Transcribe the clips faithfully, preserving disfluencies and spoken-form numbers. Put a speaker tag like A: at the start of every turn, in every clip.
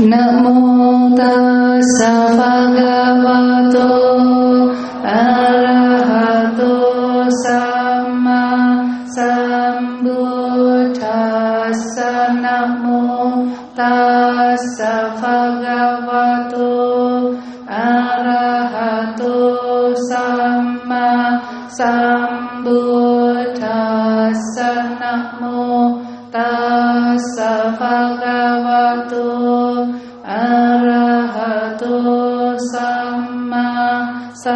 A: Nam mô tassa bhagavato arahato samma sambuddhassa. Nam mô tassa bhagavato arahato samma sambuddhassa. Nam mô tassa bhagavato arahato samma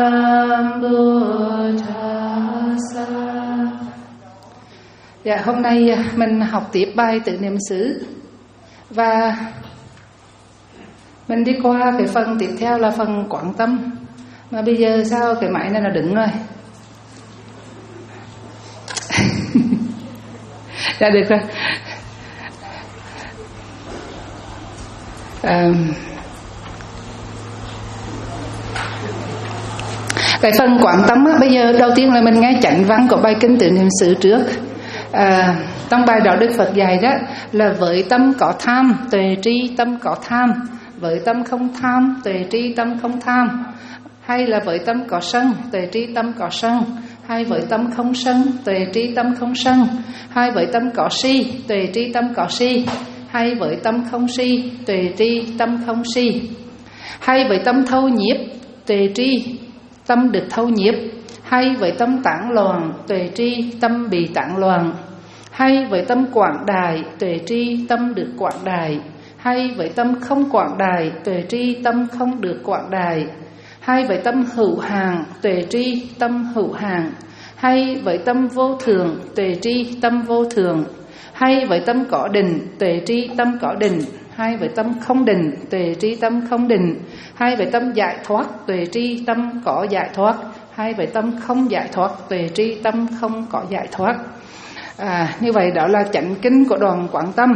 A: sambuddhassa. Dạ, hôm nay mình học tiếp bài tự niệm xứ và mình đi qua cái phần tiếp theo là phần quán tâm. Mà bây giờ sao cái máy này nó đứng rồi? Dạ được rồi. À, cái phần quán tâm á, bây giờ đầu tiên là mình nghe chánh văn của bài kinh tự niệm xứ trước. À, trong bài đó Đức Phật dạy đó là với tâm có tham tuệ tri tâm có tham, với tâm không tham tuệ tri tâm không tham, hay là với tâm có sân tuệ tri tâm có sân, hay với tâm không sân tuệ tri tâm không sân, hay với tâm có si tuệ tri tâm có si, hay với tâm không si tuệ tri tâm không si, hay với tâm thâu nhiếp tuệ tri tâm được thâu nhiếp, hay với tâm tản loạn tuệ tri tâm bị tản loạn, hay với tâm quảng đại tuệ tri tâm được quảng đại, hay với tâm không quảng đại tuệ tri tâm không được quảng đại, hay với tâm hữu hạn tuệ tri tâm hữu hạn, hay với tâm vô thường tuệ tri tâm vô thường, hay với tâm có định tuệ tri tâm có định, hay với tâm không định tuệ tri tâm không định, hay với tâm giải thoát tuệ tri tâm có giải thoát, hay với tâm không giải thoát tuệ tri tâm không có giải thoát. À, như vậy đó là chánh kinh của đoàn Quán Tâm.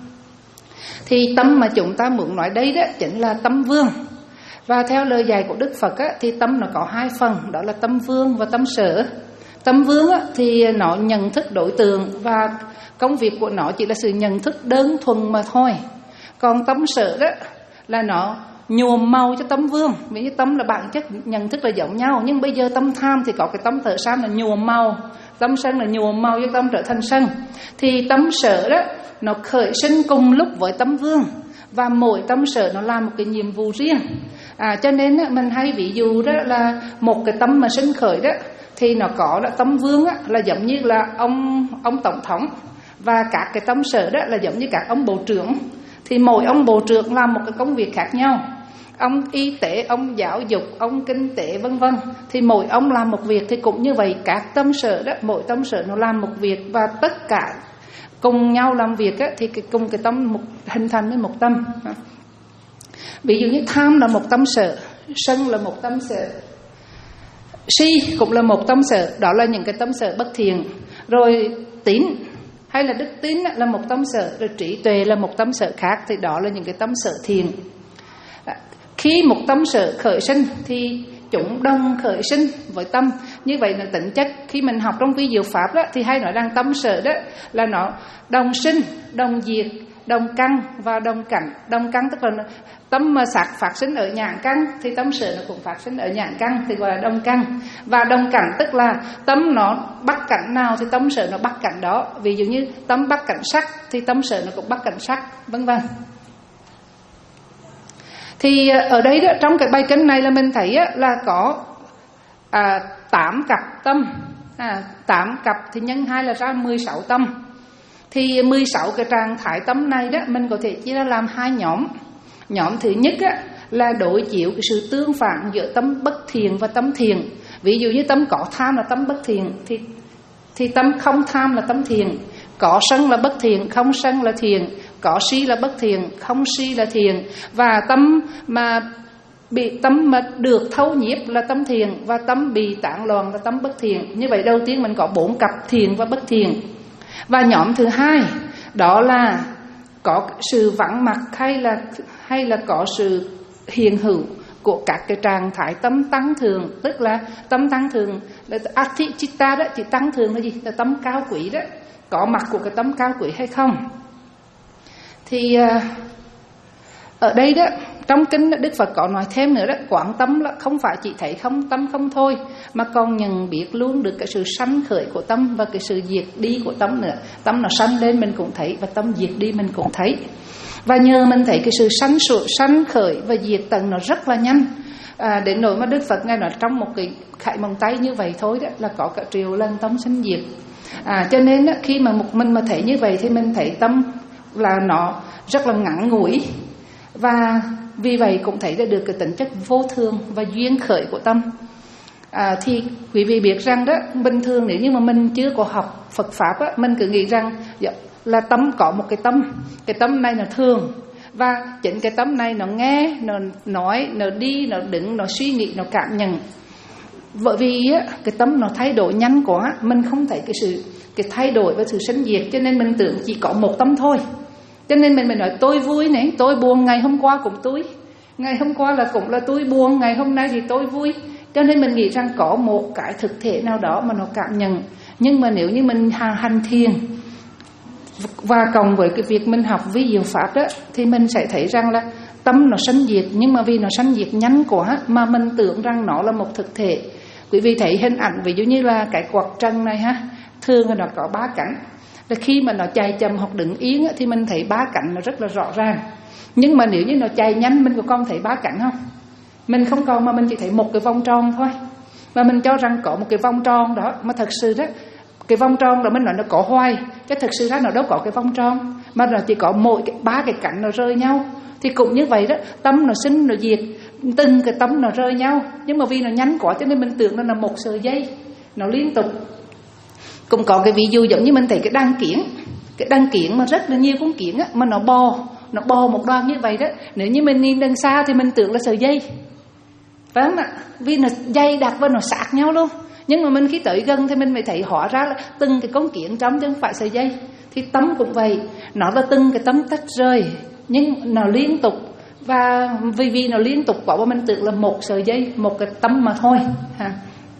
A: Thì tâm mà chúng ta muốn nói đây đó chính là tâm vương. Và theo lời dạy của Đức Phật á, thì tâm nó có hai phần, đó là tâm vương và tâm sở. Tâm vương á, thì nó nhận thức đối tượng và công việc của nó chỉ là sự nhận thức đơn thuần mà thôi. Còn tâm sở đó là nó nhuộm màu cho tâm vương. Vì tâm là bản chất nhận thức là giống nhau, nhưng bây giờ tâm tham thì có cái tâm thợ săn là nhuộm màu, tâm sân là nhuộm màu cho tâm trở thành sân. Thì tâm sở đó nó khởi sinh cùng lúc với tâm vương, và mỗi tâm sở nó làm một cái nhiệm vụ riêng. À, cho nên á, mình hay ví dụ đó là một cái tâm mà sinh khởi đó thì nó có là tâm vương á, là giống như là ông ông tổng thống, và các cái tâm sở đó là giống như các ông bộ trưởng. Thì mỗi ông bộ trưởng làm một cái công việc khác nhau. Ông y tế, ông giáo dục, ông kinh tế vân vân. Thì mỗi ông làm một việc, thì cũng như vậy các tâm sở đó, mỗi tâm sở nó làm một việc, và tất cả cùng nhau làm việc á, thì cùng cái tâm một, hình thành với một tâm. Ví dụ như tham là một tâm sở, sân là một tâm sở, si cũng là một tâm sở, đó là những cái tâm sở bất thiện. Rồi tín hay là đức tín là một tâm sở, rồi trí tuệ là một tâm sở khác, thì đó là những cái tâm sở thiện. Khi một tâm sở khởi sinh thì chúng đồng khởi sinh với tâm. Như vậy là tính chất khi mình học trong vi diệu pháp đó, thì hay nói rằng tâm sở đó là nó đồng sinh, đồng diệt, đồng căn và đồng cảnh. Đồng căn tức là tâm mà sạc phát sinh ở nhãn căn thì tâm sở nó cũng phát sinh ở nhãn căn, thì gọi là đồng căn. Và đồng cảnh tức là tâm nó bắt cảnh nào thì tâm sở nó bắt cảnh đó. Ví dụ như tâm bắt cảnh sắc thì tâm sở nó cũng bắt cảnh sắc, vân vân. Thì ở đây đó, trong cái bài kinh này là mình thấy á, là có à, tám cặp tâm, à, tám cặp thì nhân hai là ra mười sáu tâm. Thì mười sáu cái trạng thái tâm này đó mình có thể chia ra làm hai nhóm. Nhóm thứ nhất á, là đối chiếu cái sự tương phản giữa tâm bất thiện và tâm thiện. Ví dụ như tâm có tham là tâm bất thiện, thì, thì tâm không tham là tâm thiện. Có sân là bất thiện, không sân là thiện. Có si là bất thiện, không si là thiện. Và tâm mà bị tâm mà được thâu nhiếp là tâm thiện, và tâm bị tản loạn là tâm bất thiện. Như vậy đầu tiên mình có bốn cặp thiện và bất thiện. Và nhóm thứ hai đó là có sự vắng mặt hay là hay là có sự hiện hữu của các cái trạng thái tâm tăng thường. Tức là tâm tăng thường là Atichitta đó, chỉ tăng thường là gì? Là tâm cao quý đó. Có mặt của cái tâm cao quý hay không? Thì Ở đây đó, trong kinh đó, Đức Phật có nói thêm nữa đó, quán tâm là không phải chỉ thấy không tâm không thôi, mà còn nhận biết luôn được cái sự sanh khởi của tâm và cái sự diệt đi của tâm nữa. Tâm nó sanh lên mình cũng thấy, và tâm diệt đi mình cũng thấy. Và nhờ mình thấy cái sự sanh sụt, sanh khởi và diệt tận nó rất là nhanh. À, đến nỗi mà Đức Phật ngay nói trong một cái khải móng tay như vậy thôi đó là có cả triệu lần tâm sanh diệt. À, cho nên đó, khi mà một mình mà thấy như vậy thì mình thấy tâm là nó rất là ngắn ngủi, và vì vậy cũng thấy ra được cái tính chất vô thường và duyên khởi của tâm. À, thì quý vị biết rằng đó, bình thường nếu như mà mình chưa có học Phật Pháp á, mình cứ nghĩ rằng là tâm có một cái tâm, cái tâm này nó thường, và chính cái tâm này nó nghe, nó nói, nó đi, nó đứng, nó suy nghĩ, nó cảm nhận. Bởi vì á, cái tâm nó thay đổi nhanh quá, mình không thấy cái sự cái thay đổi và sự sinh diệt, cho nên mình tưởng chỉ có một tâm thôi. Cho nên mình mới nói tôi vui này, tôi buồn, ngày hôm qua cũng tôi, ngày hôm qua là cũng là tôi buồn, ngày hôm nay thì tôi vui. Cho nên mình nghĩ rằng có một cái thực thể nào đó mà nó cảm nhận. Nhưng mà nếu như mình hành thiền và cộng với cái việc mình học vi diệu pháp đó, thì mình sẽ thấy rằng là tâm nó sanh diệt, nhưng mà vì nó sanh diệt nhanh quá mà mình tưởng rằng nó là một thực thể. Quý vị thấy hình ảnh ví dụ như là cái quạt trần này ha, thường là nó có ba cánh. Là khi mà nó chạy chậm hoặc đứng yên thì mình thấy ba cánh nó rất là rõ ràng. Nhưng mà nếu như nó chạy nhanh, mình có còn thấy ba cánh không? Mình không còn, mà mình chỉ thấy một cái vòng tròn thôi. Và mình cho rằng có một cái vòng tròn đó, mà thật sự đó, cái vòng tròn là mình nói nó có hoài, chứ thực sự ra nó đâu có cái vòng tròn, mà nó chỉ có mỗi cái, ba cái cánh nó rơi nhau. Thì cũng như vậy đó, tâm nó sinh nó diệt, từng cái tâm nó rơi nhau, nhưng mà vì nó nhanh quá cho nên mình tưởng nó là một sợi dây, nó liên tục. Cũng có cái ví dụ giống như mình thấy cái đăng kiển, cái đăng kiển mà rất là nhiều con kiển á, mà nó bò, nó bò một đoạn như vậy đó. Nếu như mình nhìn đằng xa thì mình tưởng là sợi dây, phải không ạ? Vì nó dây đặc và nó sát nhau luôn. Nhưng mà mình khi tới gần thì mình mới thấy hóa ra là từng cái con kiển trong chứ không phải sợi dây. Thì tâm cũng vậy, nó là từng cái tâm tách rời, nhưng nó liên tục. Và vì vì nó liên tục quá mà mình tưởng là một sợi dây, một cái tâm mà thôi ha.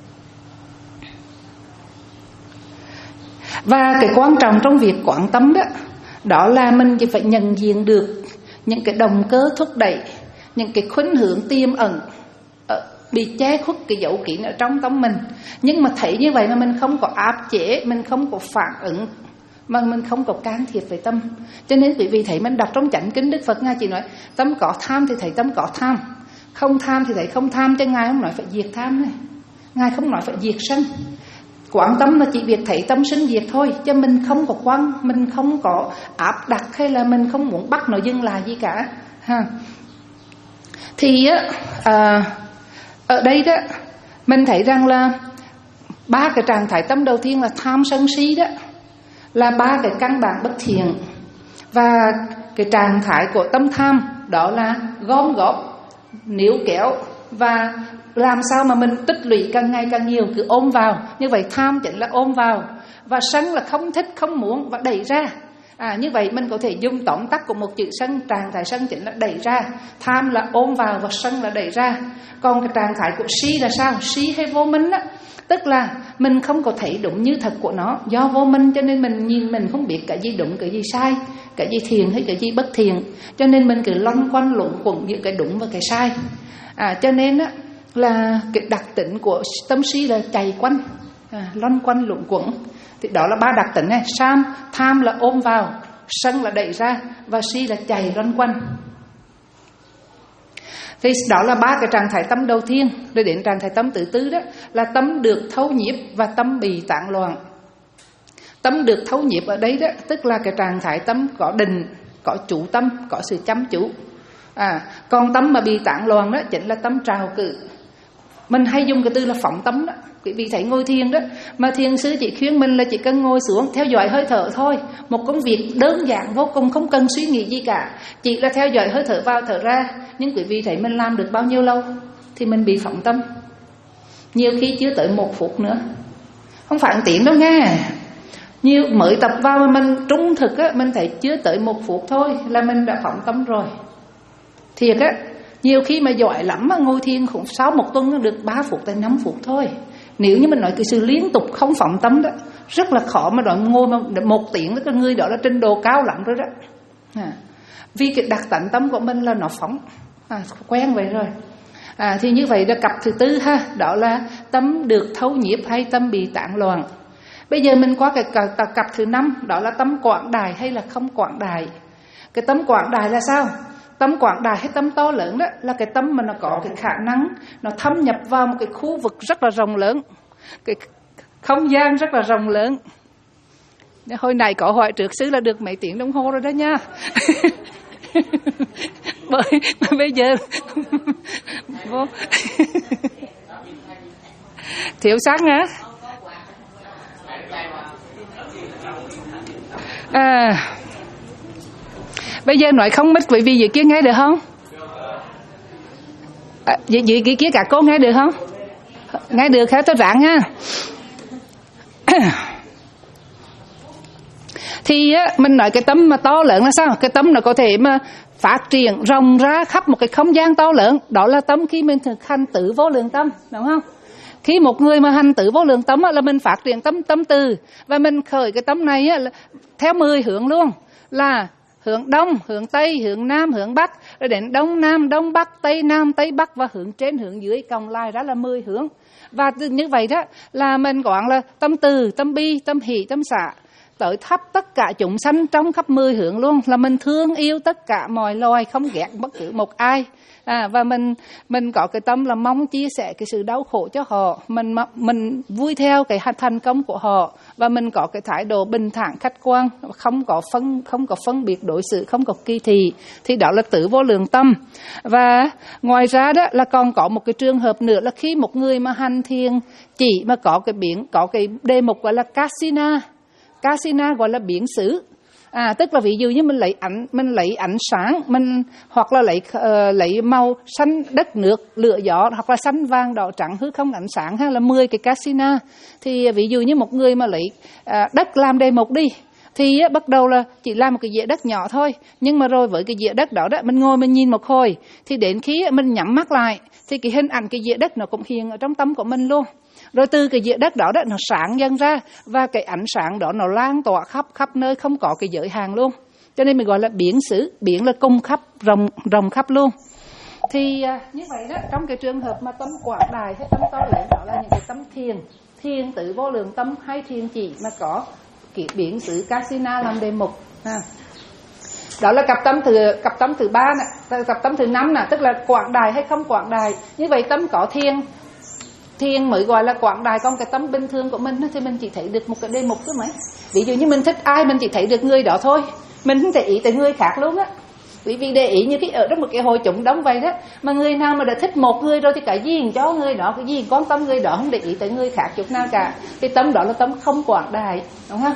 A: Và cái quan trọng trong việc quán tâm đó, đó là mình chỉ phải nhận diện được những cái động cơ thúc đẩy, những cái khuynh hướng tiềm ẩn bị che khuất cái dấu kín ở trong tâm mình. Nhưng mà thấy như vậy mà mình không có áp chế, mình không có phản ứng, mà mình không có can thiệp về tâm. Cho nên quý vị thấy mình đọc trong chánh kinh, Đức Phật Ngài chỉ nói tâm có tham thì thấy tâm có tham, không tham thì thấy không tham, chứ Ngài không nói phải diệt tham này, Ngài không nói phải diệt sân. Quán tâm là chỉ việc thấy tâm sinh diệt thôi, chứ mình không có quan, mình không có áp đặt hay là mình không muốn bắt nó dừng lại gì cả ha. Thì à, ở đây đó mình thấy rằng là ba cái trạng thái tâm đầu tiên là tham sân si đó là ba cái căn bản bất thiện, và cái trạng thái của tâm tham đó là gom góp, níu kéo và làm sao mà mình tích lũy càng ngày càng nhiều, cứ ôm vào. Như vậy tham chính là ôm vào, và sân là không thích, không muốn và đẩy ra. À, như vậy mình có thể dùng tóm tắt của một chữ sân, trạng thái sân chính là đẩy ra, tham là ôm vào và sân là đẩy ra. Còn cái trạng thái của si là sao? Si hay vô minh á, tức là mình không có thấy đúng như thật của nó, do vô minh cho nên mình nhìn mình không biết cái gì đúng, cái gì sai, cái gì thiện hay cái gì bất thiện, cho nên mình cứ loanh quanh luẩn quẩn giữa cái đúng và cái sai. À, cho nên á là cái đặc tính của tâm si là chạy quanh, à, loanh quanh luẩn quẩn. Thì đó là ba đặc tính này: tham, tham là ôm vào, sân là đẩy ra, và si là chạy loanh quanh. Thì đó là ba cái trạng thái tâm đầu tiên. Rồi đến trạng thái tâm thứ tư đó là tâm được thấu nhiếp và tâm bị tán loạn. Tâm được thấu nhiếp ở đây đó tức là cái trạng thái tâm có định, có chủ tâm, có sự chăm chú. À, còn tâm mà bị tán loạn đó chính là tâm trào cử. Mình hay dùng cái từ là phóng tâm đó. Quý vị thấy ngồi thiền đó, mà thiền sư chỉ khuyên mình là chỉ cần ngồi xuống theo dõi hơi thở thôi, một công việc đơn giản vô cùng, không cần suy nghĩ gì cả, chỉ là theo dõi hơi thở vào thở ra. Nhưng quý vị thấy mình làm được bao nhiêu lâu thì mình bị phóng tâm. Nhiều khi chưa tới một phút nữa, không phải một tiếng đâu nghe. Nhiều mới tập vào mà mình trung thực á, mình thấy chưa tới một phút thôi là mình đã phóng tâm rồi. Thiệt á, nhiều khi mà giỏi lắm mà ngồi thiền cũng sau một tuần được ba phút tới năm phút thôi. Nếu như mình nói cái sự liên tục không phóng tâm đó, rất là khó mà đòi ngồi mà một tiếng, cái người đó là trình độ cao lắm rồi đó. À. Vì cái đặc tánh tâm của mình là nó phóng, à, quen vậy rồi. À, thì như vậy là cặp thứ tư ha, đó là tâm được thấu nhiếp hay tâm bị tán loạn. Bây giờ mình qua cái cặp, cặp thứ năm, đó là tâm quảng đại hay là không quảng đại. Cái tâm quảng đại là sao? Tâm quảng đại hay tâm to lớn đó là cái tâm mà nó có cái khả năng nó thâm nhập vào một cái khu vực rất là rộng lớn, cái không gian rất là rộng lớn. Hồi này có hỏi trước sư là được mấy tiếng đồng hồ rồi đó nha. bởi, bởi bây giờ vô thiếu sáng hả? À, bây giờ nói không mất, bởi vì dưới kia nghe được không? À, dưới, dưới kia cả cô nghe được không? Nghe được hả? Tôi ráng nha. Thì á, mình nói cái tâm mà to lớn là sao? Cái tâm nó có thể mà phát triển rộng ra khắp một cái không gian to lớn. Đó là tâm khi mình thực hành tử vô lượng tâm, đúng không? Khi một người mà hành tử vô lượng tâm á, là mình phát triển tâm tâm từ. Và mình khởi cái tâm này á, là theo mười hướng luôn. Là hướng đông, hướng tây, hướng nam, hướng bắc. Rồi đến đông nam, đông bắc, tây nam, tây bắc. Và hướng trên, hướng dưới, cộng lại đó là mười hướng. Và như vậy đó là mình gọi là tâm từ, tâm bi, tâm hỷ, tâm xả. Tới thắp tất cả chúng sanh trong khắp mười hướng luôn. Là mình thương yêu tất cả mọi loài, không ghét bất cứ một ai. À, và mình mình có cái tâm là mong chia sẻ cái sự đau khổ cho họ, mình mình vui theo cái thành công của họ, và mình có cái thái độ bình thản khách quan, không có phân không có phân biệt đối xử, không có kỳ thị. Thì đó là tử vô lượng tâm. Và ngoài ra đó là còn có một cái trường hợp nữa là khi một người mà hành thiền chỉ mà có cái biển có cái đề mục gọi là Kasina. Kasina gọi là biển xứ. À, tức là ví dụ như mình lấy ánh mình lấy ánh sáng, mình hoặc là lấy uh, lấy màu xanh đất nước lửa gió, hoặc là xanh vàng đỏ trắng hư không ánh sáng, hay là mười cái Kasina. Thì ví dụ như một người mà lấy uh, đất làm đề mục đi, thì uh, bắt đầu là chỉ làm một cái dĩa đất nhỏ thôi, nhưng mà rồi với cái dĩa đất đó đó mình ngồi mình nhìn một hồi, thì đến khi mình nhắm mắt lại thì cái hình ảnh cái dĩa đất nó cũng hiện ở trong tâm của mình luôn. Rồi từ cái dĩa đất đó, đó nó sáng dần ra, và cái ánh sáng đó nó lan tỏa khắp khắp nơi, không có cái giới hạn luôn. Cho nên mình gọi là biển xứ, biển là cung khắp, rộng rộng khắp luôn. Thì à, như vậy đó, trong cái trường hợp mà tâm quảng đại hay tâm to lớn đó là những cái tâm thiền, thiền tử vô lượng tâm hay thiền chỉ mà có cái biển xứ Kasina làm đề mục. À. Đó là cặp tâm thứ cặp tâm thứ ba nè, cặp tâm thứ năm nè, tức là quảng đại hay không quảng đại. Như vậy tâm có thiền thiền mới gọi là quảng đại, còn cái tâm bình thường của mình thì mình chỉ thấy được một cái đề mục thôi mấy. Ví dụ như mình thích ai mình chỉ thấy được người đó thôi, mình không thể ý tới người khác luôn á. Vì vì để ý như cái ở trong một cái hội chúng đông vậy đó, mà người nào mà đã thích một người rồi thì cái gì cho người đó, cái gì quan tâm người đó, không để ý tới người khác chút nào cả. Cái tâm đó là tâm không quảng đại, đúng không?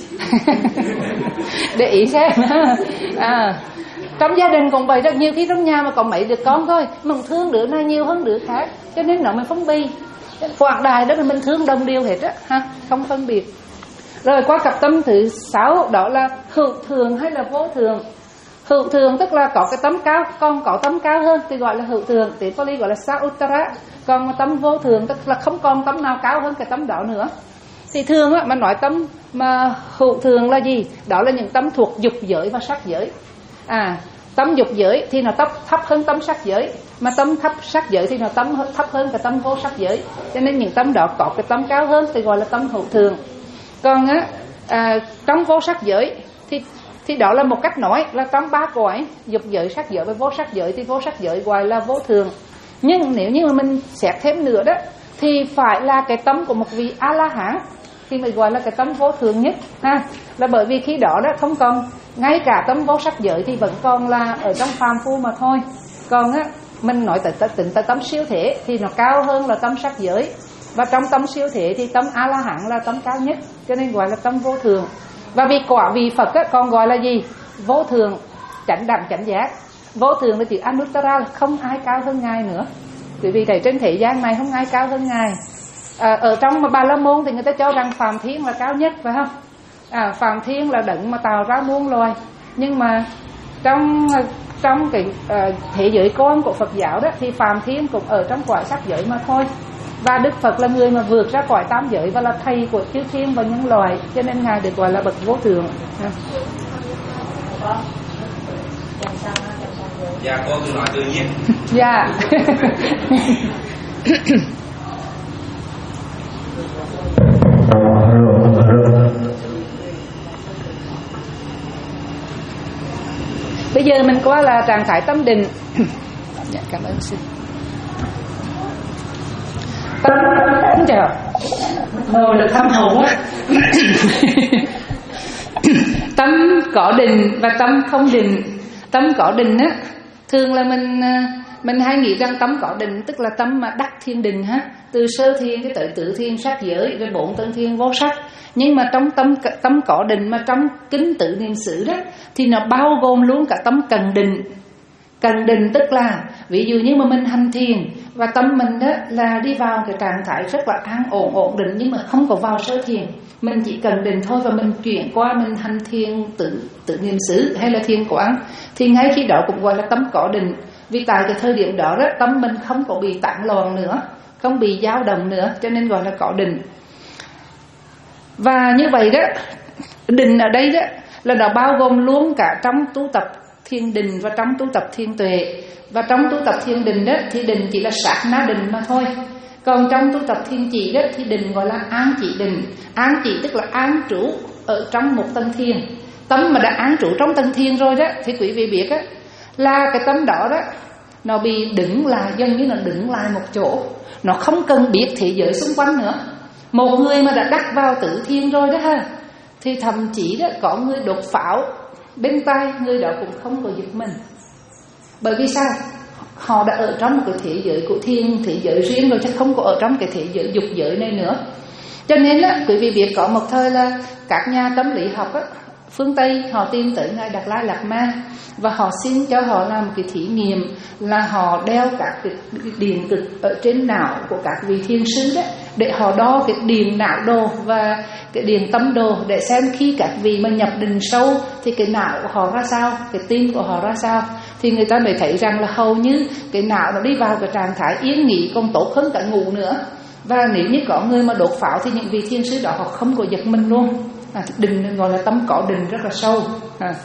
A: Để ý xem. À, trong gia đình cũng vậy, rất nhiều khi trong nhà mà có mấy đứa con thôi, mình thương đứa này nhiều hơn đứa khác, cho nên nó mới phong bì. Quảng đại đó là mình thương đồng điều hết á, ha, không phân biệt. Rồi qua cặp tâm thứ sáu, đó là hữu thường hay là vô thường. Hữu thường tức là có cái tâm cao, còn có tâm cao hơn thì gọi là hữu thường, tiếng Pali gọi là Sauttara. Còn tâm vô thường tức là không còn tâm nào cao hơn cái tâm đó nữa. Thì thường á, mà nói tâm mà hữu thường là gì? Đó là những tâm thuộc dục giới và sắc giới. À, tâm dục giới thì nó thấp, thấp hơn tâm sắc giới, mà tâm thấp sắc giới thì nó tâm thấp hơn cái tâm vô sắc giới. Cho nên những tâm đó có cái tâm cao hơn thì gọi là tâm hữu thường. Còn á, à, trong vô sắc giới thì thì đó là một cách nói là trong ba cõi dục giới, sắc giới và vô sắc giới, thì vô sắc giới gọi là vô thường. Nhưng nếu như mà mình xét thêm nữa đó thì phải là cái tâm của một vị A La Hán thì mới gọi là cái tâm vô thường nhất ha. Là bởi vì khi đó đó không còn ngay cả tâm vô sắc giới thì vẫn còn là ở trong phàm phu mà thôi. Còn á mình nói tới tính tới tâm siêu thể thì nó cao hơn là tâm sắc giới, và trong tâm siêu thể thì tâm A La Hán là tâm cao nhất, cho nên gọi là tâm vô thường. Và vì quả vị Phật á, còn gọi là gì? Vô thường, chánh đẳng chánh giác. Vô thường là chữ Anuttara, là không ai cao hơn Ngài nữa. Bởi vì tại trên thế gian này không ai cao hơn Ngài. À, ở trong mà Bà La Môn thì người ta cho rằng Phạm Thiên là cao nhất, phải không? À, Phạm Thiên là đấng mà tạo ra muôn loài. Nhưng mà trong trong cái uh, thế giới con của Phật giáo đó thì Phạm Thiên cũng ở trong cõi sắc giới mà thôi. Và Đức Phật là người mà vượt ra khỏi tam giới và là thầy của chư thiên và nhân loại, cho nên Ngài được gọi là bậc vô thường.
B: Dạ, cô cứ nói tự nhiên.
A: Dạ. Bây giờ mình qua là trạng thái tâm định. Dạ, cảm ơn sư. Tâm chờ ngồi được thâm hậu quá. Tâm có định và tâm không định. Tâm có định á, thường là mình mình hay nghĩ rằng tâm có định tức là tâm mà đắc thiên định ha, từ sơ thiên cái tới tứ thiên sắc giới rồi bốn tân thiên vô sắc. Nhưng mà trong tâm tâm có định mà trong kính tự niệm xứ đó thì nó bao gồm luôn cả tâm cần định. Cần định tức là ví dụ như mà mình hành thiền và tâm mình đó là đi vào cái trạng thái rất là an ổn ổn định nhưng mà không có vào sơ thiền, mình chỉ cần định thôi và mình chuyển qua mình hành thiền tự tự niệm xứ hay là thiền quán thì ngay khi đó cũng gọi là tâm có định. Vì tại cái thời điểm đó, đó tâm mình không có bị tản loạn nữa, không bị dao động nữa, cho nên gọi là có định. Và như vậy đó, định ở đây đó là nó bao gồm luôn cả trong tu tập thiền định và trong tu tập thiền tuệ. Và trong tu tập thiền định đó thì định chỉ là sát na định mà thôi. Còn trong tu tập thiền chỉ đó thì định gọi là an chỉ định. An chỉ tức là an trú ở trong một tân thiền. Tâm mà đã an trú trong tân thiền rồi đó thì quý vị biết đó, là cái tâm đó đó nó bị đứng lại, gần như là đứng lại một chỗ, nó không cần biết thế giới xung quanh nữa. Một người mà đã đắc vào tử thiên rồi đó ha, thì thậm chí đó có người đột pháo bên tai, người đó cũng không có giật mình. Bởi vì sao? Họ đã ở trong một cái thế giới của thiên, thế giới riêng rồi, chứ không có ở trong cái thế giới dục giới này nữa. Cho nên đó, quý vị biết có một thời là các nhà tâm lý học á, phương Tây họ tìm tới Ngài Đạt Lai Lạt Ma và họ xin cho họ làm một cái thí nghiệm là họ đeo các cái điện cực ở trên não của các vị thiên sứ đó để họ đo cái điện não đồ và cái điện tâm đồ để xem khi các vị mà nhập định sâu thì cái não của họ ra sao, cái tim của họ ra sao. Thì người ta mới thấy rằng là hầu như cái não nó đi vào cái trạng thái yên nghỉ còn tốt hơn cả ngủ nữa. Và nếu như có người mà đột pháo thì những vị thiên sứ đó họ không có giật mình luôn. À, định gọi là tâm có định rất là sâu. À.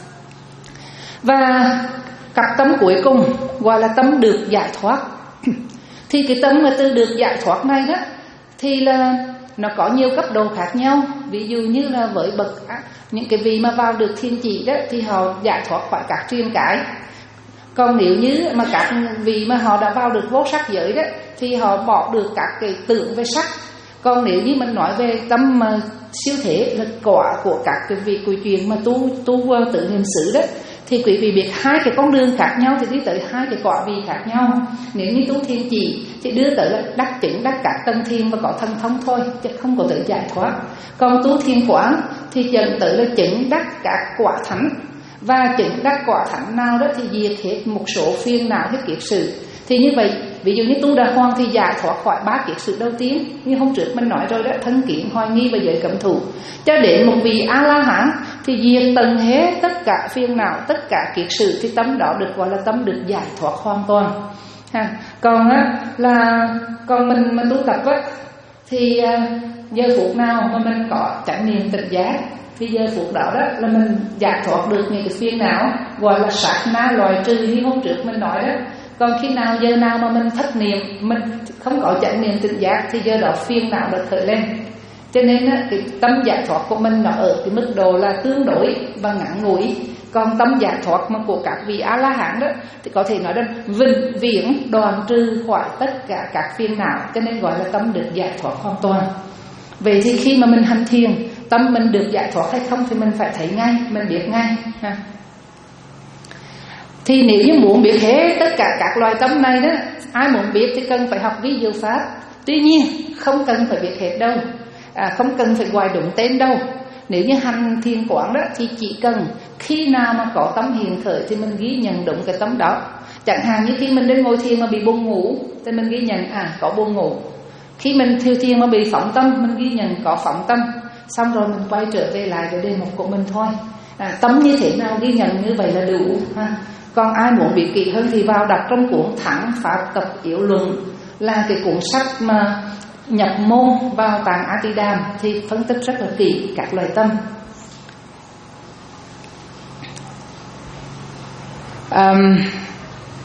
A: Và cặp tâm cuối cùng gọi là tâm được giải thoát. Thì cái tâm mà từ được giải thoát này đó thì là nó có nhiều cấp độ khác nhau. Ví dụ như là với bậc những cái vị mà vào được thiên chỉ đó thì họ giải thoát khỏi các truyền cái. Còn nếu như mà các vị mà họ đã vào được vô sắc giới đó thì họ bỏ được các cái tưởng về sắc. Còn nếu như mình nói về tâm mà siêu thế là quả của các cái vị của chuyện mà tu tu tự niệm xứ đó thì quý vị biết hai cái con đường khác nhau thì đi tới hai cái quả vị khác nhau. Nếu như tu thiên chỉ thì đưa tới là đắc chứng đắc các tân thiên và có thần thông thôi, chứ không có tới giải thoát. Còn tu thiên quán thì dẫn tới là chứng đắc các quả thánh, và chứng đắc quả thánh nào đó thì diệt hết một số phiền não với kiết sử. Thì như vậy, ví dụ như tu đà hoàng thì giải thoát khỏi ba kiết sử đầu tiên, như hôm trước mình nói rồi đó, thân kiến, hoài nghi và giới cấm thủ. Cho đến một vị A La Hán thì diệt tận hết tất cả phiền não, tất cả kiết sử, thì tâm đó được gọi là tâm được giải thoát hoàn toàn. Ha. Còn á là còn mình mà tu tập á thì giờ phút nào mà mình có chánh niệm tỉnh giác thì giờ phút đó đó là mình giải thoát được những cái phiền não, gọi là sát na loại trừ như hôm trước mình nói đó. Còn khi nào giờ nào mà mình thất niệm, mình không có chánh niệm tỉnh giác thì giờ đó phiền não được khởi lên. Cho nên á, cái tâm giải thoát của mình nó ở cái mức độ là tương đối và ngắn ngủi. Còn tâm giải thoát mà của các vị A La Hán đó thì có thể nói là vĩnh viễn đoạn trừ khỏi tất cả các phiền não, cho nên gọi là tâm được giải thoát hoàn toàn. Vậy thì khi mà mình hành thiền, tâm mình được giải thoát hay không thì mình phải thấy ngay, mình biết ngay ha. Thì nếu như muốn biết hết tất cả các loài tâm này đó, ai muốn biết thì cần phải học vi diệu pháp. Tuy nhiên không cần phải biết hết đâu, à, không cần phải gọi đúng tên đâu. Nếu như hành thiền quán đó thì chỉ cần khi nào mà có tâm hiện khởi thì mình ghi nhận đúng cái tâm đó. Chẳng hạn như khi mình đến ngồi thiền mà bị buồn ngủ thì mình ghi nhận à có buồn ngủ. Khi mình thiêu thiền mà bị phóng tâm, mình ghi nhận có phóng tâm. Xong rồi mình quay trở về lại cái đề mục của mình thôi. À, tâm như thế nào ghi nhận như vậy là đủ ha. Còn ai muốn biết kỹ hơn thì vào đọc trong cuốn Thắng Pháp Tập Yếu Luận, là cái cuốn sách mà nhập môn vào Tạng A Tỳ Đàm, thì phân tích rất là kỹ các loại tâm. Um,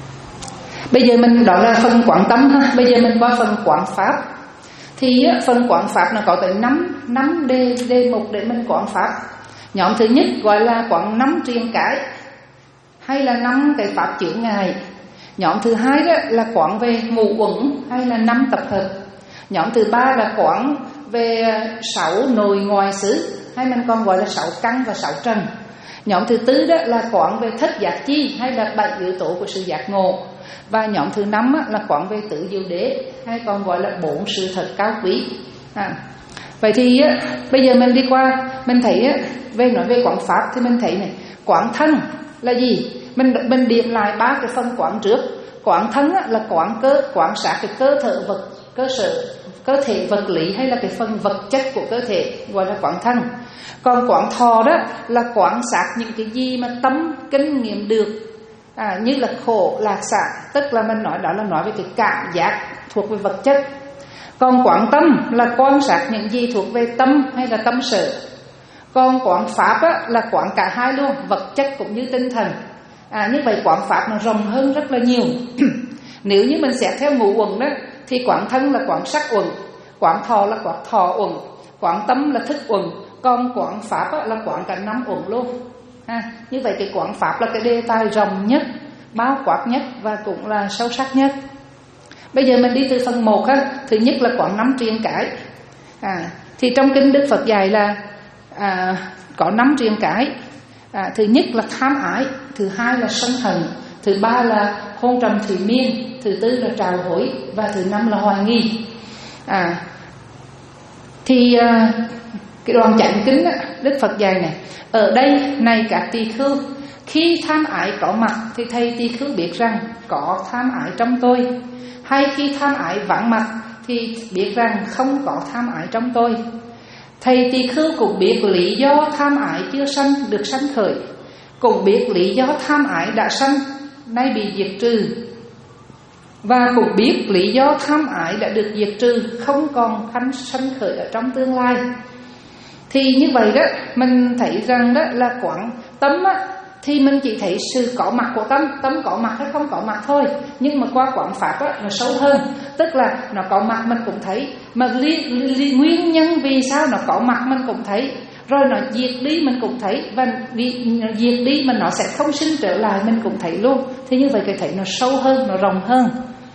A: Bây giờ mình đó là phần quán tâm ha. Bây giờ mình qua phần quán pháp. Thì phần quán pháp nó có tới năm năm đề đề mục để mình quán pháp. Nhóm thứ nhất gọi là quán năm triền cái, hay là năm cái pháp chướng ngại. Nhóm thứ hai đó là quán về ngũ uẩn, hay là năm tập hợp. Nhóm thứ ba là quán về sáu nội ngoại xứ, hay mình còn gọi là sáu căn và sáu trần. Nhóm thứ tư đó là quán về thất giác chi, hay là bảy yếu tố của sự giác ngộ. Và nhóm thứ năm là quán về tứ diệu đế, hay còn gọi là bốn sự thật cao quý. À, vậy thì bây giờ mình đi qua, mình thấy về nói về quán pháp thì mình thấy này, quán thân là gì? Mình mình điểm lại ba cái phần quán trước. Quán thân là quán cơ, quán sát cái cơ thể vật, cơ sở cơ thể vật lý, hay là cái phần vật chất của cơ thể, gọi là quán thân. Còn quán thọ đó là quán sát những cái gì mà tâm kinh nghiệm được, à, như là khổ lạc xả, tức là mình nói đó là nói về cái cảm giác thuộc về vật chất. Còn quán tâm là quan sát những gì thuộc về tâm hay là tâm sở. Còn quán pháp á, là quán cả hai luôn, vật chất cũng như tinh thần. À, như vậy quán pháp nó rộng hơn rất là nhiều. Nếu như mình xét theo ngũ uẩn đó, thì quán thân là quán sắc uẩn, quán thọ là quán thọ uẩn, quán tâm là thức uẩn, còn quán pháp á, là quán cả năm uẩn luôn. À, như vậy cái quán pháp là cái đề tài rộng nhất, bao quát nhất và cũng là sâu sắc nhất. Bây giờ mình đi từ phần một ha. Thứ nhất là quán năm triền cái. À, thì trong kinh Đức Phật dạy là à, có năm triền cái. À, thứ nhất là tham ái, thứ hai là sân hận, thứ ba là hôn trầm thủy miên, thứ tư là trào hối, và thứ năm là hoài nghi. À, thì à, cái đoạn chánh kinh Đức Phật dạy này, ở đây này các tỳ khưu, khi tham ái có mặt thì thầy tỳ khưu biết rằng có tham ái trong tôi, hay khi tham ái vắng mặt thì biết rằng không có tham ái trong tôi. Thầy tỳ khưu cũng biết lý do tham ái chưa sanh được sanh khởi, cũng biết lý do tham ái đã sanh nay bị diệt trừ, và cũng biết lý do tham ái đã được diệt trừ, không còn khanh sanh khởi ở trong tương lai. Thì như vậy đó, mình thấy rằng đó là quán tâm á, thì mình chỉ thấy sự có mặt của tâm, tâm có mặt hay không có mặt thôi. Nhưng mà qua quán pháp á, nó sâu hơn, tức là nó có mặt mình cũng thấy, mà li, li, nguyên nhân vì sao nó có mặt mình cũng thấy, rồi nó diệt đi mình cũng thấy, và vì nó diệt đi mà nó sẽ không sinh trở lại mình cũng thấy luôn. Thì như vậy cái thấy nó sâu hơn, nó rộng hơn.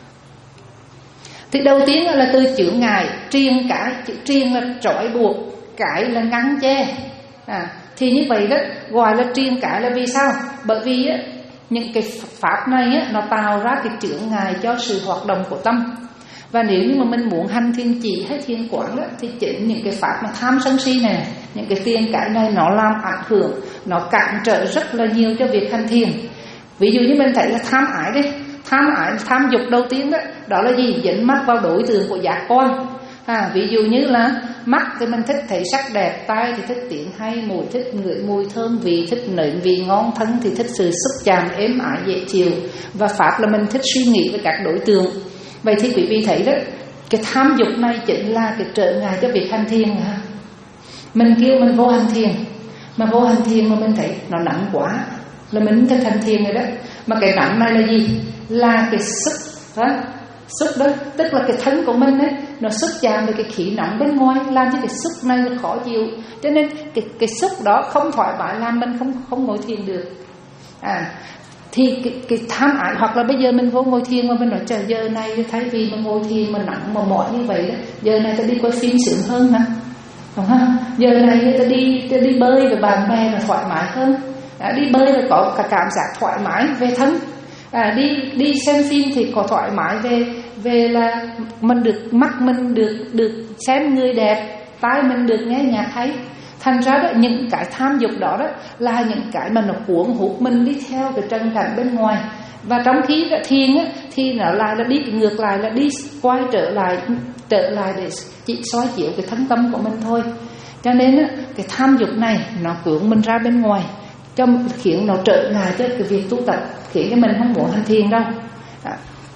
A: Thì đầu tiên là từ chướng ngại, triền cái, chữ triền là trói buộc, cái là ngăn che. À, thì như vậy đó gọi là triền cái là vì sao? Bởi vì á, những cái pháp này á, nó tạo ra cái chướng ngại cho sự hoạt động của tâm. Và nếu như mà mình muốn hành thiên chỉ hay thiên quán đó, thì chính những cái pháp mà tham sân si này, những cái triền cái này nó làm ảnh hưởng, nó cản trở rất là nhiều cho việc hành thiền. Ví dụ như mình thấy là tham ái đấy, tham ái, tham dục đầu tiên đó, đó là gì? Dính mắt vào đối tượng của giác quan. À, ví dụ như là mắt thì mình thích thấy sắc đẹp, tai thì thích tiếng hay, mùi thích ngửi mùi thơm, vị thích nếm vị ngon, thân thì thích sự xúc chạm êm ái dễ chịu, và pháp là mình thích suy nghĩ về các đối tượng. Vậy thì quý vị thấy đó, cái tham dục này chính là cái trở ngại cho việc hành thiền. Mình kêu mình vô hành thiền, mà vô hành thiền mà mình thấy nó nặng quá là mình thích hành thiền rồi đó. Mà cái nặng này là gì? Là cái sức đó. Xúc đó, tức là cái thân của mình ấy, nó xúc chạm với cái khí nóng bên ngoài, làm cho cái xúc này nó khó chịu. Cho nên cái, cái xúc đó không thoải mái, làm mình không không ngồi thiền được. À, thì cái, cái tham ái, hoặc là bây giờ mình vô ngồi thiền mà mình nói trời giờ này thay vì mà ngồi thiền mà nặng mà mỏi như vậy đó, giờ này ta đi coi phim sướng hơn hả? Đúng không? Giờ này ta đi ta đi bơi với bạn bè là thoải mái hơn. À, đi bơi là có cả cảm giác thoải mái về thân. À, đi đi xem phim thì có thoải mái về về là mình được, mắt mình được được xem người đẹp, tai mình được nghe nhạc hay. Thành ra đó, những cái tham dục đó đó là những cái mà nó cuốn hút mình đi theo cái trần cảnh bên ngoài. Và trong khi đó, thiền á, thì nó lại là đi ngược lại, là đi quay trở lại trở lại để chỉ soi chiếu cái thân tâm của mình thôi. Cho nên á, cái tham dục này nó cuốn mình ra bên ngoài, cho khiến nó trở ngại cho cái việc tu tập, khiến cho mình không muốn hành thiền đâu. À.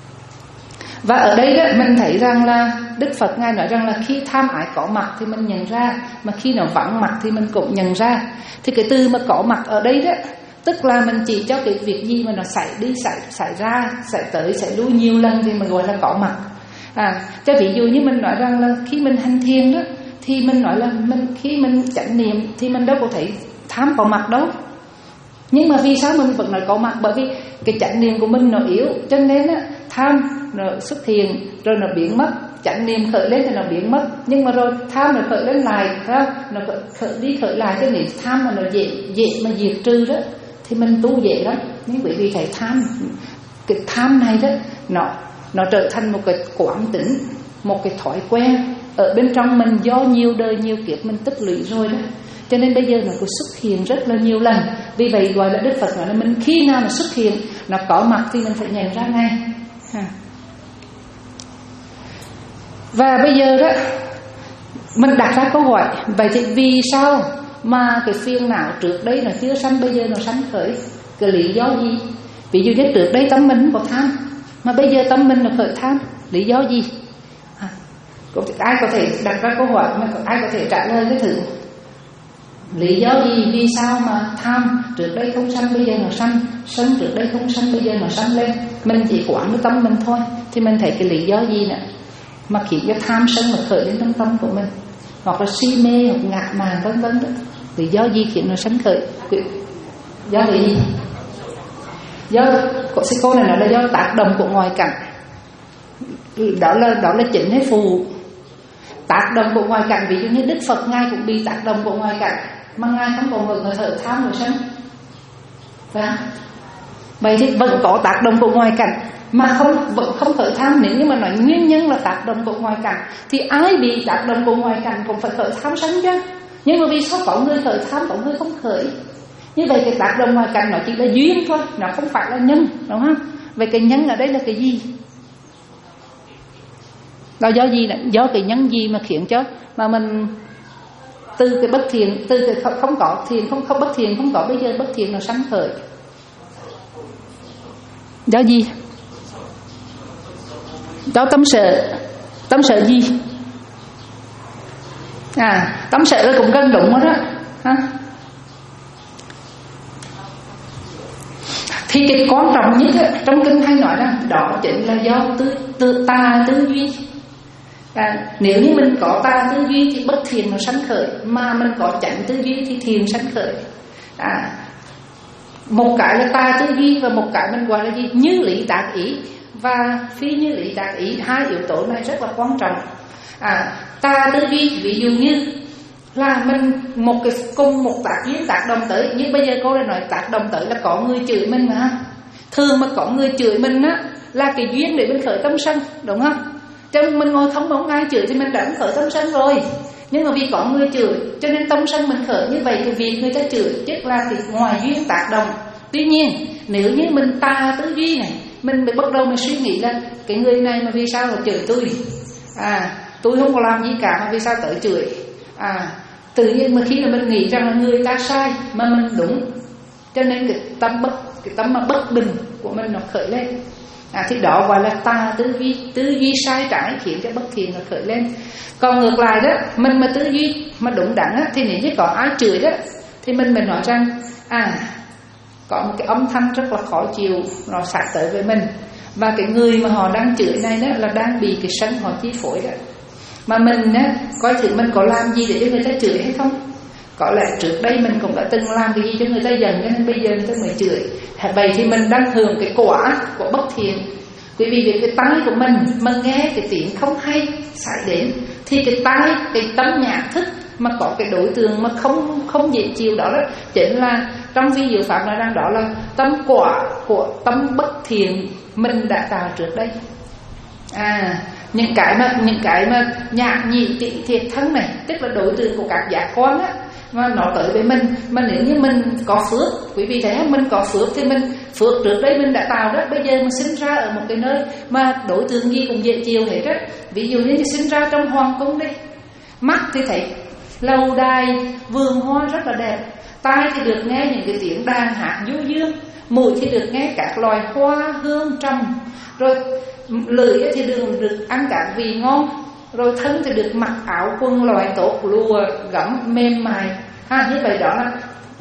A: Và ở đây đó, mình thấy rằng là Đức Phật Ngài nói rằng là khi tham ái có mặt thì mình nhận ra, mà khi nó vắng mặt thì mình cũng nhận ra. Thì cái từ mà có mặt ở đây đó Tức là mình chỉ cho cái việc gì mà nó xảy đi xảy xảy ra, xảy tới xảy lui nhiều lần thì mình gọi là có mặt. À, cho ví dụ như mình nói rằng là khi mình hành thiền đó, thì mình nói là mình khi mình chánh niệm thì mình đâu có thấy tham có mặt đâu. Nhưng mà vì sao mình vẫn nói có mặt? Bởi vì cái chánh niệm của mình nó yếu, cho nên á, tham nó xuất hiện rồi nó biến mất, chánh niệm khởi lên thì nó biến mất, nhưng mà rồi tham nó khởi lên lại, không? Nó khởi, khởi đi khởi lại, cho nên tham mà nó dễ dễ mà diệt trừ đó thì mình tu dễ lắm. Nhưng bởi vì thầy tham, cái tham này đó nó nó trở thành một cái quán tính, một cái thói quen ở bên trong mình do nhiều đời nhiều kiếp mình tích lũy rồi đó. Cho nên bây giờ nó có xuất hiện rất là nhiều lần. Vì vậy gọi là Đức Phật nói là mình khi nào nó xuất hiện, nó có mặt thì mình phải nhận ra ngay. Và bây giờ đó mình đặt ra câu hỏi, vậy thì vì sao mà cái phiền não trước đây nó chưa sanh, bây giờ nó sanh khởi? Cái lý do gì? Ví dụ như trước đây tâm mình có tham, mà bây giờ tâm mình nó khởi tham, lý do gì? À, ai có thể đặt ra câu hỏi mà ai có thể trả lời cái thử? Lý do gì? Vì sao mà tham trước đây không sanh bây giờ nó sanh, sân trước đây không sanh bây giờ nó sanh lên? Mình chỉ quản với tâm mình thôi, thì mình thấy cái lý do gì nữa mà khiến cho tham sân mà khởi lên trong tâm của mình, hoặc là si mê hoặc ngạ mạn vân vân đó. Lý do gì khiến nó sanh khởi? Do gì? Do sư cô này nói là do tác động của ngoại cảnh. Đó là đó là chính hay phụ? Tác động của ngoại cảnh, ví dụ như Đức Phật ngài cũng bị tác động của ngoại cảnh, mà ngài không còn ngừng là thở tham rồi sân, phải không? Vậy thì vẫn có tác động của ngoại cảnh mà không vẫn không khởi tham. Nếu như mà nói nguyên nhân là tác động của ngoại cảnh thì ai bị tác động của ngoại cảnh cũng phải khởi tham sân chứ. Nhưng mà vì sao có người khởi tham, có người không khởi? Như vậy cái tác động ngoại cảnh nó chỉ là duyên thôi, nó không phải là nhân, đúng không? Vậy cái nhân ở đây là cái gì? Là do gì? Do cái nhân gì mà khiến cho mà mình từ cái bất thiện, từ cái không, không có thiện, không không bất thiện không có, bây giờ bất thiện nó sanh khởi. Do gì? Do tâm sợ. Tâm sợ gì? À, tâm sợ là cũng gần đúng rồi đó. Ha? Thì cái quan trọng nhất ấy, trong kinh hay nói rằng đó chính là do tư, tư, tà tư duy. À, nếu như mình có tà tư duy thì bất thiện nó sanh khởi, mà mình có chánh tư duy thì thiện sanh khởi. À, một cái là tà tư duy và một cái mình gọi là gì? Như lý tác ý và phi như lý tác ý. Hai yếu tố này rất là quan trọng. À, tà tư duy ví dụ như là mình một cái cùng một tác duyên tác động tới, nhưng bây giờ cô đã nói tác động tới là có người chửi mình mà. Thường mà có người chửi mình á là cái duyên để mình khởi tâm sân, đúng không? Cho nên mình ngồi không bóng ai chửi thì mình đã khởi tâm sân rồi. Nhưng mà vì có người chửi cho nên tâm sân mình khởi. Như vậy thì vì người ta chửi tức là cái ngoài duyên tác động. Tuy nhiên nếu như mình tà tư duy này, mình mới bắt đầu mình suy nghĩ là cái người này mà vì sao mà chửi tôi? À, tôi không có làm gì cả mà vì sao tới chửi? À, tự nhiên mà khi mà mình nghĩ rằng là người ta sai mà mình đúng, cho nên cái tâm bất cái tâm mà bất bình của mình nó khởi lên. À, thì đó gọi là tà tư duy, tư duy sai trái khiến cho bất thiện nó khởi lên. Còn ngược lại đó, mình mà tư duy mà đúng đắn á, thì nếu như có ai chửi đó thì mình mình nói rằng à, có một cái âm thanh rất là khó chịu nó xảy tới với mình, và cái người mà họ đang chửi này đó là đang bị cái sân họ chi phối đó. Mà mình á, coi thử mình có làm gì để cho người ta chửi hay không. Có lẽ trước đây mình cũng đã từng làm cái gì cho người ta giận, cho nên bây giờ người ta mới chửi. Vậy thì mình đang hưởng cái quả của bất thiện. Quý vị biết cái tai của mình mà nghe cái tiếng không hay xảy đến, thì cái tai, cái tâm nhãn thức mà có cái đối tượng mà không không dễ chịu đó, đó chính là trong vi diệu pháp nói rằng đó là tâm quả của tâm bất thiện mình đã tạo trước đây. À, những cái mà những cái mà nhạc nhị tị thiệt thân này, tức là đối tượng của các giác quan á, mà nó tới với mình. Mà nếu như mình có phước, quý vị thấy không, mình có phước thì mình phước trước đây mình đã tạo đó, bây giờ mình sinh ra ở một cái nơi mà đối tượng gì cũng dễ chịu hết á. Ví dụ như sinh ra trong hoàng cung đi, mắt thì thấy lâu đài vườn hoa rất là đẹp, tai thì được nghe những cái tiếng đàn hát du dương, mũi thì được nghe các loài hoa hương trầm, rồi lưỡi thì được được ăn các vị ngon, rồi thân thì được mặc áo quần loại tốt, lụa gấm mềm mại ha. Như vậy đó là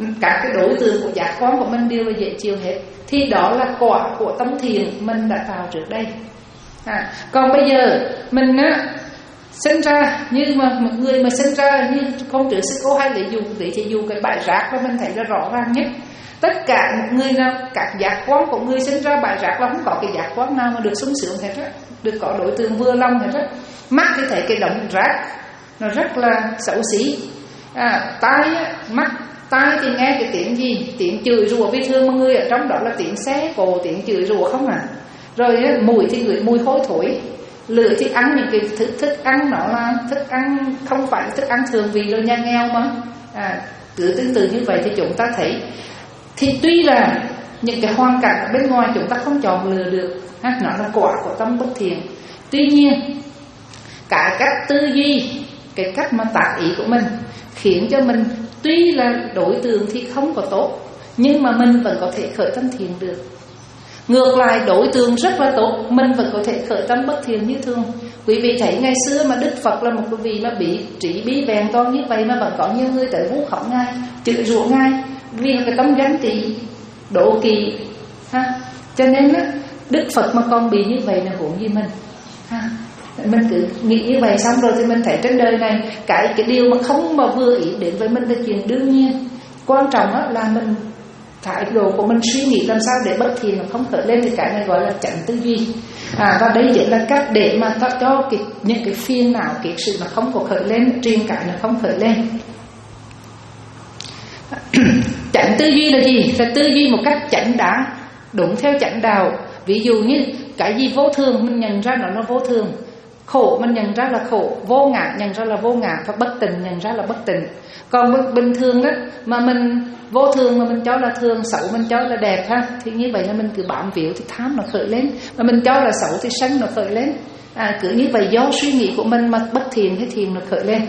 A: các cái đối tượng của giác quan của mình đều là dễ chịu hết, thì đó là quả của tâm thiền mình đã tạo trước đây. À, còn bây giờ mình á sinh ra như mà một người mà sinh ra như con trưởng sư cô hay để dùng để chỉ dùng cái bãi rác, và mình thấy là rõ ràng nhất, tất cả một người nào các giác quan của người sinh ra bãi rác là không có cái giác quan nào mà được sung sướng hết á, được có đối tượng vừa lòng hết á. Mắt thì thấy cái đống rác nó rất là xấu xí, à, tai mắt tai thì nghe cái tiếng gì, tiếng chửi rủa với thương mọi người ở trong đó là tiếng xé cổ, tiếng chửi rủa không à. Rồi á, mùi thì ngửi mùi hôi thối, lửa thì ăn những cái thức, thức ăn nó là thức ăn không phải thức ăn thường vì là nhà nghèo mà, à, cứ tương tự như vậy thì chúng ta thấy thì tuy là những cái hoàn cảnh ở bên ngoài chúng ta không chọn lựa được, ha, nó là quả của tâm bất thiện. Tuy nhiên cái cách tư duy, cái cách mà tác ý của mình khiến cho mình tuy là đối tượng thì không có tốt, nhưng mà mình vẫn có thể khởi tâm thiện được. Ngược lại đối tượng rất là tốt, mình vẫn có thể khởi tâm bất thiện như thường. Quý vị thấy ngày xưa mà Đức Phật là một quý vị mà bị trí bí vẹn toàn như vậy mà vẫn có nhiều người tới vu khống Ngài, chửi rủa Ngài vì cái tâm ganh tị, đố kỵ, ha. Cho nên á, Đức Phật mà còn bị như vậy là huống gì mình, ha. Mình cứ nghĩ như vậy xong rồi thì mình thấy trên đời này cái cái điều mà không mà vừa ý đến với mình là chuyện đương nhiên. Quan trọng á là mình thái độ của mình suy nghĩ làm sao để bất thiện nó không khởi lên, thì cái này gọi là chánh tư duy. À, và đây chính là cách để mà ta cho cái, những cái phiền não cái sự mà không có khởi lên, truyền cái nó không khởi lên. Chánh tư duy là gì? Là tư duy một cách chánh đáng, đúng theo chánh đạo. Ví dụ như cái gì vô thường mình nhận ra nó nó vô thường, khổ mình nhận ra là khổ, vô ngã nhận ra là vô ngã, và bất tịnh nhận ra là bất tịnh. Còn bình thường đó mà mình vô thường mà mình cho là thường, xấu mình cho là đẹp, ha, thì như vậy là mình cứ bám víu thì tham nó khởi lên, mà mình cho là xấu thì sân nó khởi lên. À, cứ như vậy do suy nghĩ của mình mà bất thiện hay thiện nó khởi lên.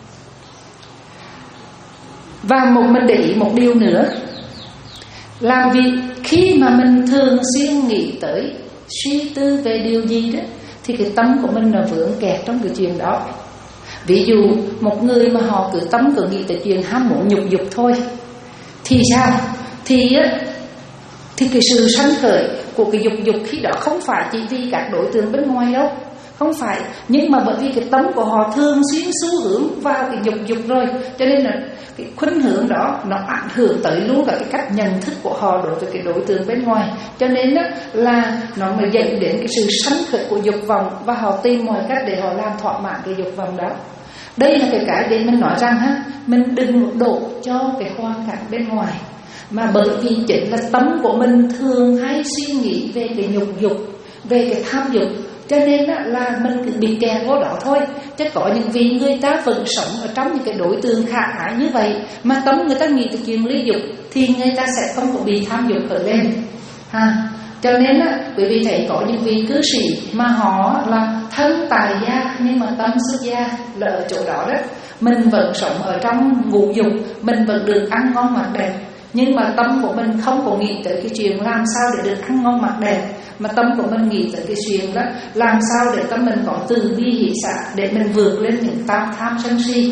A: Và một mình để ý một điều nữa, làm vì khi mà mình thường xuyên nghĩ tới suy tư về điều gì đó thì cái tâm của mình nó vướng kẹt trong cái chuyện đó. Ví dụ một người mà họ cứ tâm cứ nghĩ tới chuyện ham muốn nhục dục thôi thì sao? Thì á thì cái sự sanh khởi của cái dục dục khi đó không phải chỉ vì các đối tượng bên ngoài đâu, không phải, nhưng mà bởi vì cái tâm của họ thường xuyên xu hướng vào cái dục dục rồi, cho nên là cái khuynh hướng đó nó ảnh hưởng tới luôn cả cái cách nhận thức của họ đối với cái đối tượng bên ngoài, cho nên đó là nó mới dẫn đến cái sự sanh khởi của dục vọng, và họ tìm mọi cách để họ làm thỏa mãn cái dục vọng đó. Đây là cái cái để mình nói rằng ha, mình đừng đổ cho cái hoàn cảnh bên ngoài, mà bởi vì chính là tâm của mình thường hay suy nghĩ về cái nhục dục, về cái tham dục, cho nên là mình cứ bị kẹt vô đó thôi. Chứ có những vị người ta vẫn sống ở trong những cái đối tượng khả ái như vậy, mà tâm người ta nghĩ tới chuyện ly dục thì người ta sẽ không có bị tham dục khởi lên, ha. Cho nên á, quý vị thấy có những vị cư sĩ mà họ là thân tài gia nhưng mà tâm xuất gia, là ở chỗ đó đó. Mình vẫn sống ở trong ngũ dục, mình vẫn được ăn ngon mặc đẹp, nhưng mà tâm của mình không có nghĩ tới cái chuyện làm sao để được ăn ngon mặc đẹp, mà tâm của mình nghĩ tới cái chuyện đó làm sao để tâm mình có từ bi hỷ xả, để mình vượt lên những tam tham sân si.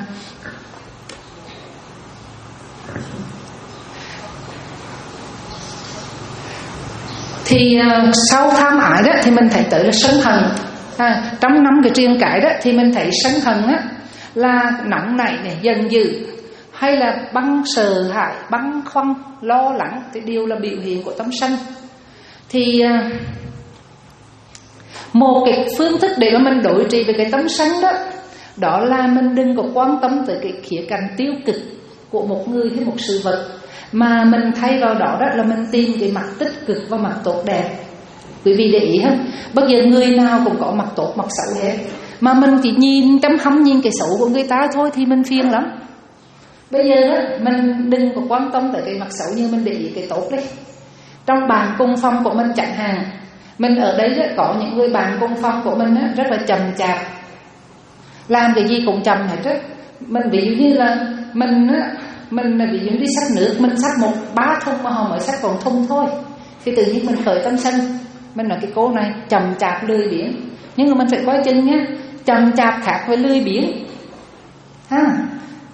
A: Thì uh, sau tham ái đó thì mình thấy tới là sân hận. À, trong năm cái triền cái đó thì mình thấy sân hận á là nóng nảy này, giận dữ, hay là băng sợ hãi, băng khoăn, lo lắng, thì đều là biểu hiện của tâm sân. Thì uh, một cái phương thức để mà mình đối trị về cái tâm sân đó, đó là mình đừng có quan tâm tới cái khía cạnh tiêu cực của một người hay một sự vật, mà mình thay vào đó đó là mình tìm cái mặt tích cực và mặt tốt đẹp. Quý vị để ý ha, bây giờ người nào cũng có mặt tốt mặt xấu hết, mà mình chỉ nhìn chăm hăm nhìn cái xấu của người ta thôi thì mình phiền lắm. Bây giờ đó, mình đừng có quan tâm tới cái mặt xấu, nhưng mình để ý cái tốt đấy. Trong bàn cùng phòng của mình chẳng hạn, mình ở đấy đó, có những người bạn cùng phòng của mình đó, rất là chậm chạp, làm cái gì cũng chậm hết á. Mình ví dụ như là mình á, mình là ví dụ đi xách nước, mình xách một bá thùng mà họ mới xách còn thùng thôi, thì tự nhiên mình khởi tâm sân. Mình nói cái cô này chậm chạp lười biếng, nhưng mà mình phải coi chừng nhé, chậm chạp khác với lười biếng ha.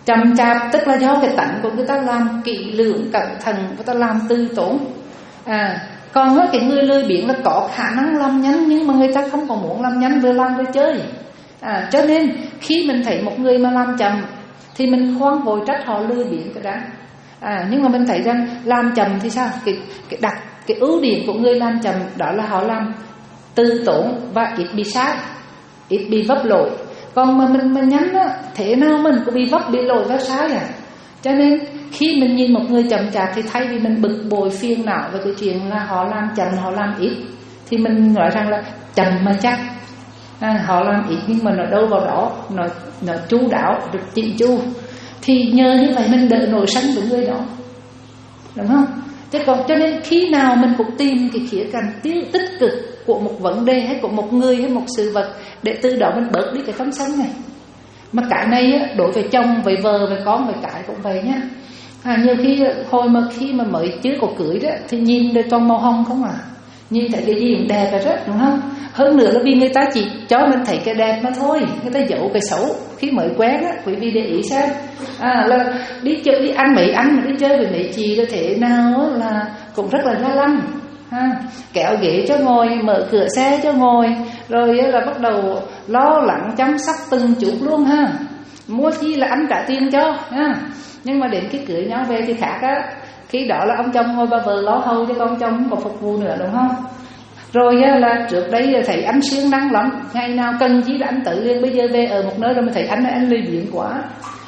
A: Chậm chạp tức là do cái tánh của người ta làm kỹ lưỡng cẩn thận, người ta làm từ tốn. À, còn với cái người lười biếng là có khả năng làm nhanh, nhưng mà người ta không có muốn làm nhanh, vừa làm vừa chơi. À, cho nên khi mình thấy một người mà làm chậm thì mình khoan vội trách họ lười biếng cái đã. À, nhưng mà mình thấy rằng làm chậm thì sao? Cái, cái đặc cái ưu điểm của người làm chậm đó là họ làm từ tốn và ít bị sai, ít bị vấp lỗi. Còn mà mình mà nhanh á, thế nào mình cũng bị vấp, bị lỗi và sai à. Cho nên khi mình nhìn một người chậm chạp thì thay vì mình bực bội phiền não về cái chuyện là họ làm chậm, họ làm ít, thì mình nói rằng là chậm mà chắc. À, họ làm ít nhưng mà nó đâu vào đó, nó nó chu đáo, được chỉnh chu, thì nhờ như vậy mình đỡ nổi sân của người đó, đúng không? Thế còn cho nên khi nào mình cũng tìm cái khía cạnh tiêu tích cực của một vấn đề hay của một người hay một sự vật, để từ đó mình bớt đi cái tâm sân này. Mà cái này á, đối với chồng, với vợ, với con, với cái cũng vậy nhá. À, nhiều khi hồi mà khi mà mới chưa có cưới đó thì nhìn được toàn màu hồng không à, nhìn thấy cái gì cũng đẹp rồi đó, đúng không? Hơn nữa là vì người ta chỉ cho mình thấy cái đẹp mà thôi, người ta giấu cái xấu khi mới quen á. Quý vị để ý xem, à, là đi chơi, đi ăn mấy ăn mà đi chơi với mấy chị là thế nào á, là cũng rất là ga lăng. Ha, kéo ghế cho ngồi, mở cửa xe cho ngồi, rồi là bắt đầu lo lắng chăm sóc từng chút luôn ha. Mua chi là anh trả tiền cho ha. Nhưng mà đến cái cưới nhau về thì khác á. Khi đó là ông chồng ngồi, bà vợ lo hầu cho con chồng có phục vụ nữa, đúng không? Rồi là trước đây thấy anh siêng năng lắm, ngày nào cần chi là anh tự liền. Bây giờ về ở một nơi rồi mình thấy anh anh lười biếng quá.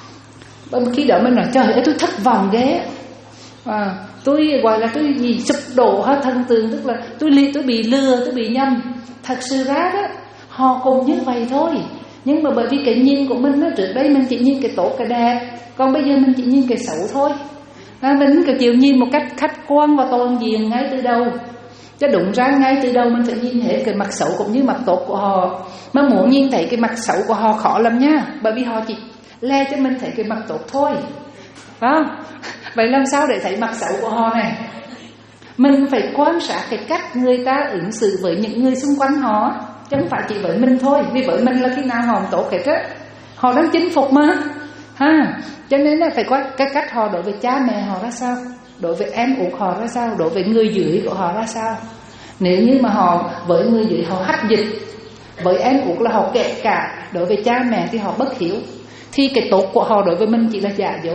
A: Khi đó mình nói trời ơi tôi thất vọng ghê. À, tôi gọi là tôi gì sụp đổ hết thân tường, tức là tôi li tôi bị lừa, tôi bị nhầm. Thật sự ra đó họ cùng như vậy thôi, nhưng mà bởi vì cái nhìn của mình đó, trước đây mình chỉ nhìn cái tốt cái đẹp, còn bây giờ mình chỉ nhìn cái xấu thôi. À, mình cứ chịu nhìn một cách khách quan và toàn diện ngay từ đầu. Chứ đúng ra ngay từ đầu mình phải nhìn hết cái mặt xấu cũng như mặt tốt của họ. Mà muốn nhìn thấy cái mặt xấu của họ khó lắm nha, bởi vì họ chỉ le cho mình thấy cái mặt tốt thôi, phải không? Vậy làm sao để thấy mặt xấu của họ này? Mình phải quan sát cái cách người ta ứng xử với những người xung quanh họ, chứ không phải chỉ với mình thôi. Vì với mình là khi nào họ tốt hết á, họ đang chinh phục mà ha. Cho nên là phải có cái cách họ đối với cha mẹ họ ra sao, đối với em út họ ra sao, đối với người dưới của họ ra sao. Nếu như mà họ với người dưới họ hách dịch, với em út là họ kệ cả, đối với cha mẹ thì họ bất hiếu, thì cái tốt của họ đối với mình chỉ là giả dối.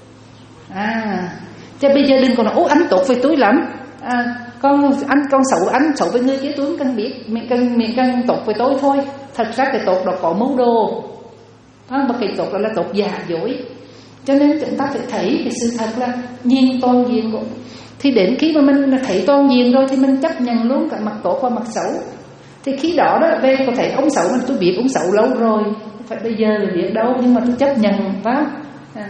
A: À, chứ bây giờ đừng còn nói, ô anh tốt với tôi lắm, à, con anh con xấu anh xấu với người kia tôi không cần biết, mình cần mình cần tốt với tôi thôi. Thật ra cái tốt đó có mưu đồ, à, mà cái tốt đó là tốt giả dối. Cho nên chúng ta phải thấy cái sự thật là nhìn toàn diện của. Thì đến khi mà mình thấy toàn diện rồi thì mình chấp nhận luôn cả mặt tốt và mặt xấu. Thì khi đó đó về có thể ông xấu, mình tôi biết ông xấu lâu rồi, không phải bây giờ là biết đâu, nhưng mà tôi chấp nhận vào. À.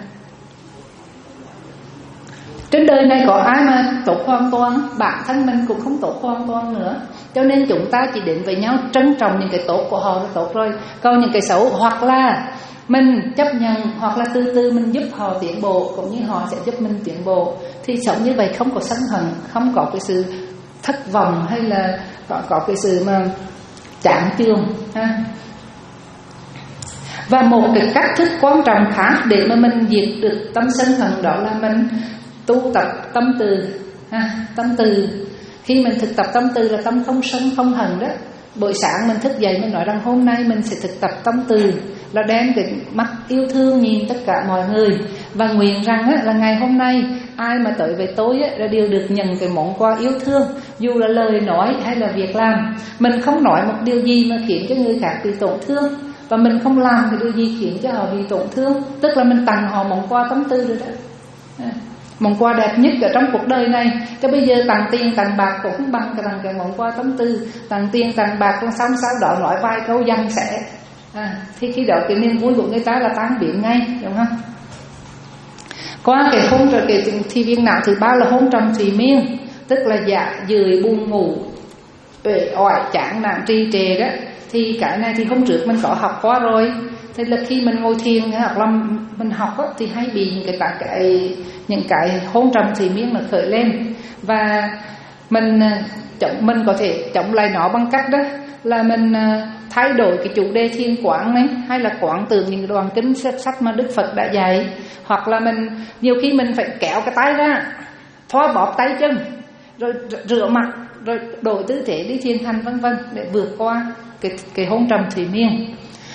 A: Trên đời này có ai mà tốt hoàn toàn, bản thân mình cũng không tốt hoàn toàn nữa. Cho nên chúng ta chỉ đến với nhau trân trọng những cái tốt của họ là tốt rồi. Còn những cái xấu hoặc là mình chấp nhận, hoặc là từ từ mình giúp họ tiến bộ, cũng như họ sẽ giúp mình tiến bộ. Thì sống như vậy không có sân hận, không có cái sự thất vọng, hay là có, có cái sự mà chán chường ha. Và một cái cách thức quan trọng khác để mà mình diệt được tâm sân hận, đó là mình tu tập tâm từ ha. Tâm từ, khi mình thực tập tâm từ là tâm không sân không hận đó. Buổi sáng mình thức dậy mình nói rằng hôm nay mình sẽ thực tập tâm từ, là đem cái mắt yêu thương nhìn tất cả mọi người, và nguyện rằng á, là ngày hôm nay ai mà tới với tôi á, là đều được nhận cái món quà yêu thương, dù là lời nói hay là việc làm. Mình không nói một điều gì mà khiến cho người khác bị tổn thương, và mình không làm cái điều gì khiến cho họ bị tổn thương, tức là mình tặng họ món quà tâm tư rồi đó. À, món quà đẹp nhất ở trong cuộc đời này. Cho bây giờ tặng tiền tặng bạc cũng không bằng tặng cái món quà tâm tư. Tặng tiền tặng bạc xong sau đó nói vài câu dằn sẽ, à, thì khi đó cái niềm vui của người ta là tan biến ngay, đúng không? Qua cái hôn rồi cái thì viên não thứ ba là hôn trầm thùy miên, tức là dạ dười buồn ngủ, uể oải chán nản trì trệ đó. Thì cái này thì hôm trước mình có học qua rồi. Thế là khi mình ngồi thiền hoặc là mình học á, thì hay bị những cái, cái những cái hôn trầm thùy miên mà khởi lên. Và Mình chống mình có thể chống lại nó bằng cách đó là mình thay đổi cái chủ đề thiền quán này, hay là quán tưởng những đoạn kinh sách mà Đức Phật đã dạy, hoặc là mình nhiều khi mình phải kéo cái tay ra, thoa bóp tay chân, rồi rửa mặt, rồi đổi tư thế đi thiền hành vân vân để vượt qua cái cái hôn trầm thủy miên.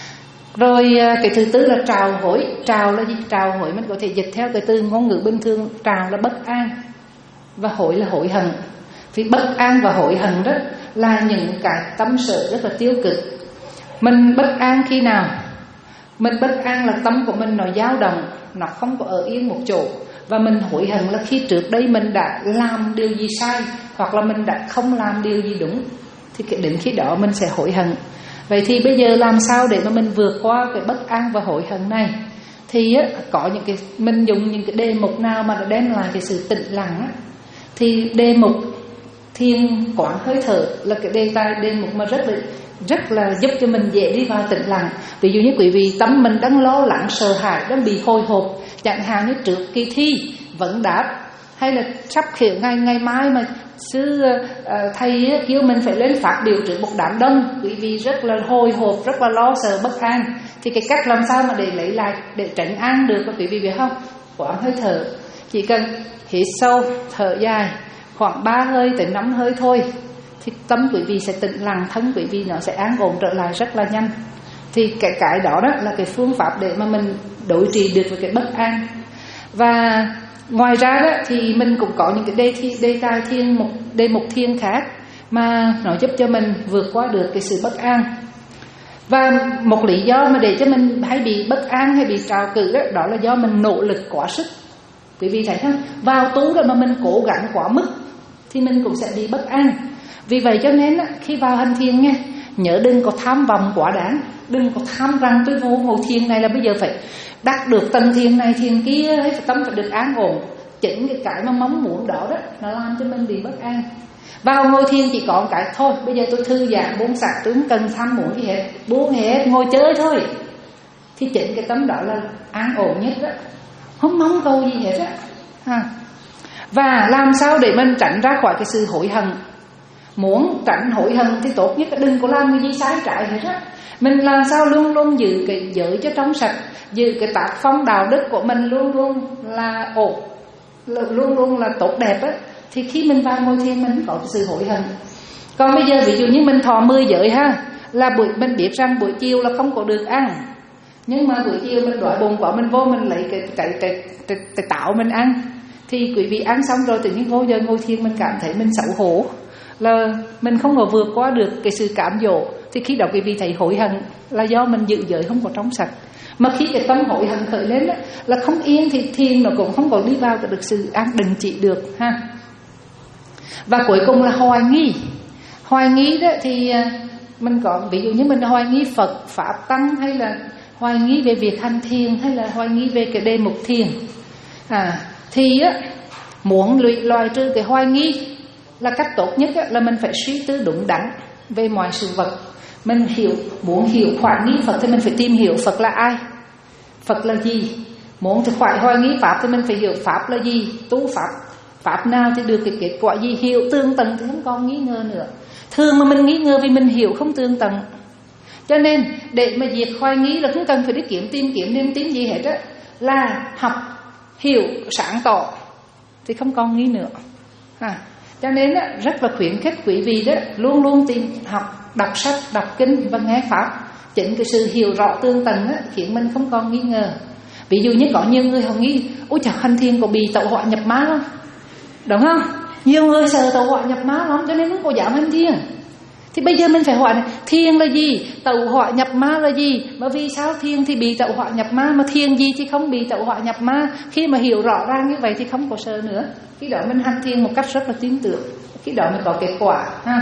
A: Rồi cái thứ tư là trào hối. Trào là gì? Trào hối mình có thể dịch theo cái từ ngôn ngữ bình thường. Trào là bất an và hối là hối hận. Thì bất an và hối hận đó là những cái tâm sở rất là tiêu cực. Mình bất an khi nào? Mình bất an là tâm của mình nó dao động, nó không có ở yên một chỗ. Và mình hối hận là khi trước đây mình đã làm điều gì sai, hoặc là mình đã không làm điều gì đúng, thì đến khi đó mình sẽ hối hận. Vậy thì bây giờ làm sao để mà mình vượt qua cái bất an và hối hận này? Thì á, có những cái mình dùng những cái đề mục nào mà nó đem lại cái sự tĩnh lặng á. Thì đề mục thiền quán hơi thở là cái đề tài đề mục mà rất là rất là giúp cho mình dễ đi vào tĩnh lặng. Ví dụ như quý vị tâm mình đang lo lắng sợ hãi, đang bị hồi hộp, chẳng hạn như trước kỳ thi vấn đáp, hay là sắp khởi ngày ngày mai mà sư uh, thầy kêu mình phải lên phát biểu trước một đám đông, quý vị rất là hồi hộp, rất là lo sợ bất an. Thì cái cách làm sao mà để lấy lại, để trấn an được, quý vị biết không? Quán hơi thở, chỉ cần hít sâu, thở dài khoảng ba hơi tới năm hơi thôi, thì tâm quý vị sẽ tĩnh lặng, thân quý vị nó sẽ an ổn trở lại rất là nhanh. Thì cái cái đó đó là cái phương pháp để mà mình đối trị được với cái bất an. Và ngoài ra đó thì mình cũng có những cái đề thi, đề tài thiền một đề mục thiền khác mà nó giúp cho mình vượt qua được cái sự bất an. Và một lý do mà để cho mình hay bị bất an hay bị trào cử đó, đó là do mình nỗ lực quá sức. Quý vị thấy không? Vào tú rồi mà mình cố gắng quá mức thì mình cũng sẽ bị bất an. Vì vậy cho nên khi vào hành thiền nghe, nhớ đừng có tham vọng quá đáng. Đừng có tham rằng tôi vô ngồi thiền này là bây giờ phải đạt được tầng thiền này thiền kia, hay tâm phải được an ổn. Chính cái cái mà mong muốn đó đó nó làm cho mình bị bất an. Vào ngồi thiền chỉ có một cái thôi, bây giờ tôi thư giãn buông xả, tôi không cần tham muốn gì hết, buông hết, ngồi chơi thôi. Thì chính cái tâm đó là an ổn nhất đó, không mong cầu gì hết á. À. Và làm sao để mình tránh ra khỏi cái sự hối hận? Muốn tránh hối hận thì tốt nhất là đừng có làm cái gì sai trái hết á. Mình làm sao luôn luôn giữ cái giới cho trong sạch, giữ cái tác phong đạo đức của mình luôn luôn là ổn, luôn luôn là tốt đẹp á. Thì khi mình vào ngồi thiền mình có cái sự hối hận. Còn bây giờ ví dụ như mình thọ mười giới ha, là buổi mình biết rằng buổi chiều là không có được ăn, nhưng mà buổi chiều mình đói bụng quá, mình vô mình lấy cái cái cái, cái, cái táo mình ăn. Thì quý vị ăn xong rồi tự nhiên vô giờ ngồi thiền mình cảm thấy mình xấu hổ, là mình không có vượt qua được cái sự cám dỗ. Thì khi đó quý vị thấy hối hận là do mình giữ giới không có trong sạch. Mà khi cái tâm hối hận khởi lên đó, là không yên thì thiền nó cũng không có đi vào được sự an định trị được ha. Và cuối cùng là hoài nghi. Hoài nghi đó thì mình có ví dụ như mình hoài nghi Phật, Pháp, Tăng, hay là hoài nghi về việc hành thiền, hay là hoài nghi về cái đề mục thiền. À, thì á, muốn loại trừ cái hoài nghi là cách tốt nhất á, là mình phải suy tư đúng đắn về mọi sự vật. Mình hiểu, muốn hiểu hoài nghi Phật thì mình phải tìm hiểu Phật là ai, Phật là gì. Muốn thì phải hoài nghi Pháp thì mình phải hiểu Pháp là gì, tu Pháp Pháp nào thì được cái kết quả gì. Hiểu tương tận thì không còn nghi ngờ nữa. Thường mà mình nghi ngờ vì mình hiểu không tương tận. Cho nên để mà diệt hoài nghi là không cần phải đi kiếm tìm kiếm niềm tin gì hết á, là học hiểu sáng tỏ thì không còn nghi nữa à. Cho nên á, rất là khuyến khích quý vị đó luôn luôn tìm học, đọc sách, đọc kinh và nghe Pháp. Chính cái sự hiểu rõ tương tận á, khiến mình không còn nghi ngờ. Ví dụ như có nhiều người họ nghĩ ôi trời, hành thiền có bị tẩu hỏa nhập ma không? Đúng không? Nhiều người sợ tẩu hỏa nhập ma lắm cho nên không có dám hành thiền. Thì bây giờ mình phải hỏi này, thiền là gì? Tẩu hỏa nhập ma là gì? Mà vì sao thiền thì bị tẩu hỏa nhập ma, mà thiền gì thì không bị tẩu hỏa nhập ma? Khi mà hiểu rõ ràng như vậy thì không có sợ nữa. Khi đó mình hành thiền một cách rất là tin tưởng, khi đó mới có kết quả ha.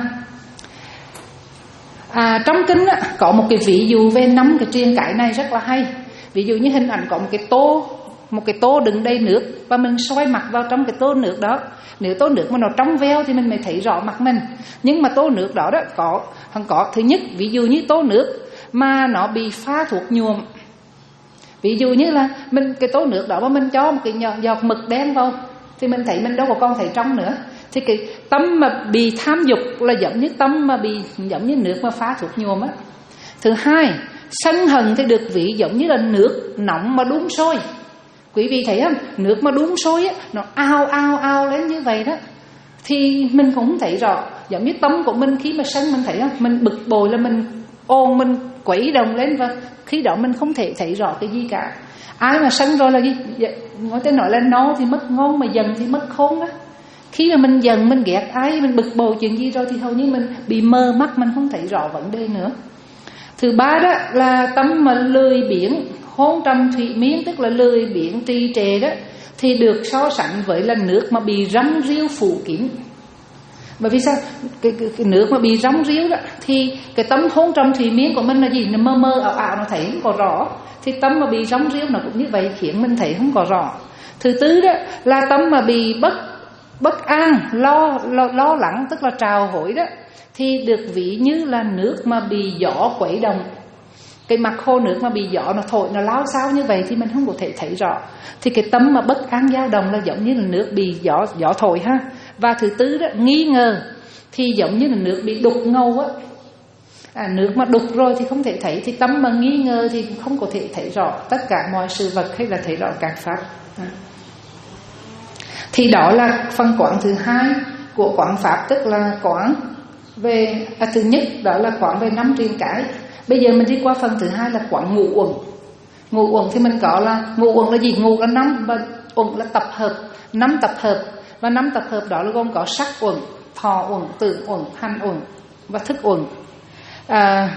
A: À, trong kinh á, có một cái ví dụ về năm cái triền cái này rất là hay. Ví dụ như hình ảnh có một cái tô, một cái tô đựng đầy nước, và mình xoay mặt vào trong cái tô nước đó. Nếu tô nước mà nó trong veo thì mình mới thấy rõ mặt mình. Nhưng mà tô nước đó đó có có thứ nhất, ví dụ như tô nước mà nó bị pha thuốc nhuộm. Ví dụ như là mình cái tô nước đó mà mình cho một cái giọt mực đen vào thì mình thấy mình đâu có còn thấy trong nữa. Thì cái tâm mà bị tham dục là giống như tâm mà bị giống như nước mà pha thuốc nhuộm á. Thứ hai, sân hận thì được ví giống như là nước nóng mà đun sôi. Quý vị thấy không? Nước mà đun sôi á, nó ao ao ao lên như vậy đó, thì mình cũng không thấy rõ. Giống như tâm của mình khi mà sân, mình thấy không? Mình bực bội là mình ồn, mình quấy đồng lên, và khi đó mình không thể thấy rõ cái gì cả. Ai mà sân rồi là gì? Nói tới nói là no thì mất ngon, mà giận thì mất khôn á. Khi mà mình giận, mình ghét ai, mình bực bội chuyện gì rồi thì hầu như mình bị mờ mắt, mình không thấy rõ vấn đề nữa. Thứ ba đó là tâm mà lười biếng, hôn trầm thủy miên, tức là lười biếng trì trệ đó, thì được so sánh với là nước mà bị rong riêu phủ kín. Bởi vì sao? Cái, cái, cái nước mà bị rong riêu đó, thì cái tâm hôn trầm thủy miên của mình là gì? Nó mơ mơ ảo ảo, nó thấy không có rõ. Thì tâm mà bị rong riêu nó cũng như vậy, khiến mình thấy không có rõ. Thứ tư đó là tâm mà bị bất bất an, lo lo, lo lắng, tức là trào hối đó, thì được ví như là nước mà bị gió quấy động. Cái mặt khô nước mà bị gió nó thổi, nó lao sao như vậy thì mình không có thể thấy rõ. Thì cái tâm mà bất an dao động là giống như là nước bị gió gió thổi ha. Và thứ tư đó, nghi ngờ, thì giống như là nước bị đục ngầu á. À, nước mà đục rồi thì không thể thấy, thì tâm mà nghi ngờ thì không có thể thấy rõ tất cả mọi sự vật hay là thấy rõ các pháp. À. Thì đó là phần quán thứ hai của quán pháp, tức là quán về à, thứ nhất đó là quán về năm truyền cái. Bây giờ mình đi qua phần thứ hai là quán ngũ uẩn. Ngũ uẩn thì mình có là ngũ uẩn là gì? Ngũ là năm và uẩn là tập hợp, năm tập hợp, và năm tập hợp đó là gồm có sắc uẩn, thọ uẩn, tưởng uẩn, hành uẩn và thức uẩn. À,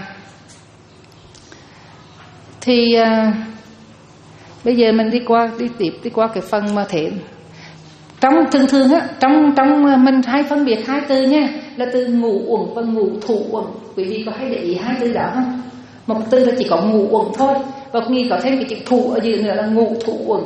A: thì à, bây giờ mình đi qua đi tiếp đi qua cái phần mà thế. Trong thường thường á, trong trong mình hay phân biệt hai từ nha, là từ ngũ uẩn và ngũ thủ uẩn. Quý vị có hay để ý hai từ đó không? Một từ là chỉ có ngũ uẩn thôi, và nghi có thêm cái chữ thủ ở dưới nữa là ngũ thủ uẩn.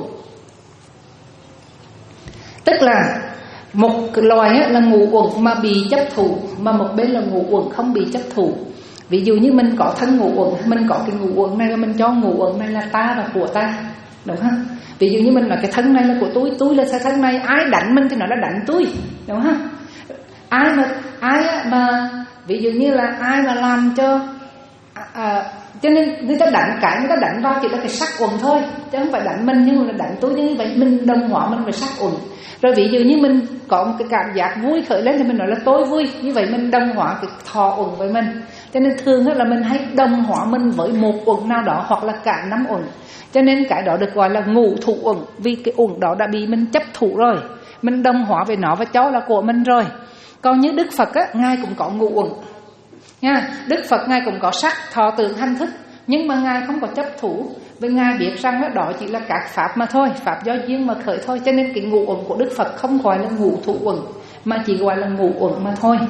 A: Tức là một cái loài á, là ngũ uẩn mà bị chấp thủ, mà một bên là ngũ uẩn không bị chấp thủ. Ví dụ như mình có thân ngũ uẩn, mình có cái ngũ uẩn này là mình cho ngũ uẩn này là ta và của ta, đúng không? Ví dụ như mình nói cái thân này là của tôi, tôi là cái thân này, ai đánh mình thì nó là đánh tôi, đúng không? Ai mà ai mà ví dụ như là ai mà làm cho à, à, cho nên người ta đánh cái người ta đánh vào chỉ là cái sắc uẩn thôi, chứ không phải đánh mình, nhưng mà là đánh tôi. Như vậy mình đồng hóa mình với sắc uẩn. Rồi ví dụ như mình có một cái cảm giác vui khởi lên thì mình nói là tôi vui, như vậy mình đồng hóa cái thọ uẩn với mình. Cho nên thường là mình hay đồng hóa mình với một uẩn nào đó, hoặc là cả năm uẩn. Cho nên cái đó được gọi là ngũ thủ uẩn, vì cái uẩn đó đã bị mình chấp thủ rồi, mình đồng hóa với nó và cho là của mình rồi. Còn như Đức Phật á, Ngài cũng có ngũ uẩn nha. Đức Phật Ngài cũng có sắc, thọ, tưởng, hành, thức, nhưng mà Ngài không có chấp thủ, vì Ngài biết rằng đó, đó chỉ là các pháp mà thôi, pháp do duyên mà khởi thôi. Cho nên cái ngũ uẩn của Đức Phật không gọi là ngũ thủ uẩn, mà chỉ gọi là ngũ uẩn mà thôi.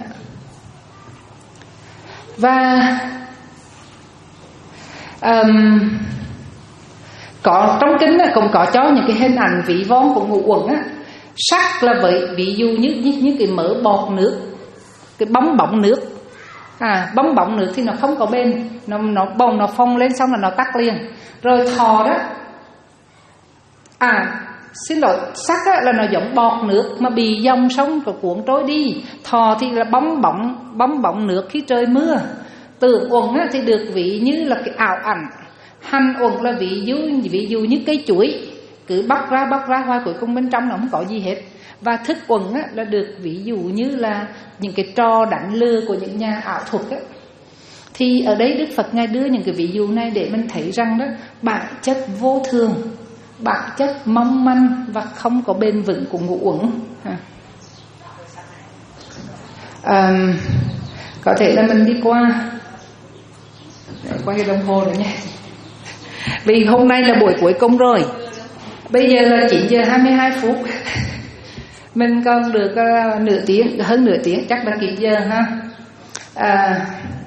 A: Và um, có trong kinh á, cũng có cho những cái hình ảnh ví von của ngũ uẩn á. Sắc là vậy, ví dụ như, như, như cái mỡ bọt nước, cái bóng bóng nước. À, bóng bóng nước thì nó không có bền, nó nó bông nó phồng lên xong là nó tắt liền. Rồi thọ đó, à xin lỗi, sắc á, là nó giống bọt nước mà bị dòng sông rồi cuốn trôi đi. Thọ thì là bóng bóng bóng bóng nước khi trời mưa. Tưởng uẩn á, thì được ví như là cái ảo ảnh. Hành uẩn là ví dụ ví dụ như cây chuối, cứ bắt ra bắt ra hoài cuối cùng bên trong nó không có gì hết. Và thức uẩn á, là được ví dụ như là những cái trò đánh lừa của những nhà ảo thuật á. Thì ở đây Đức Phật Ngài đưa những cái ví dụ này để mình thấy rằng đó, bản chất vô thường, bản chất mong manh và không có bền vững của ngũ uẩn. À, có thể là mình đi qua qua cái đồng hồ nữa nha, vì hôm nay là buổi cuối cùng rồi. Bây giờ là chín giờ hai mươi hai phút, mình còn được uh, nửa tiếng, hơn nửa tiếng, chắc là kịp giờ ha. À,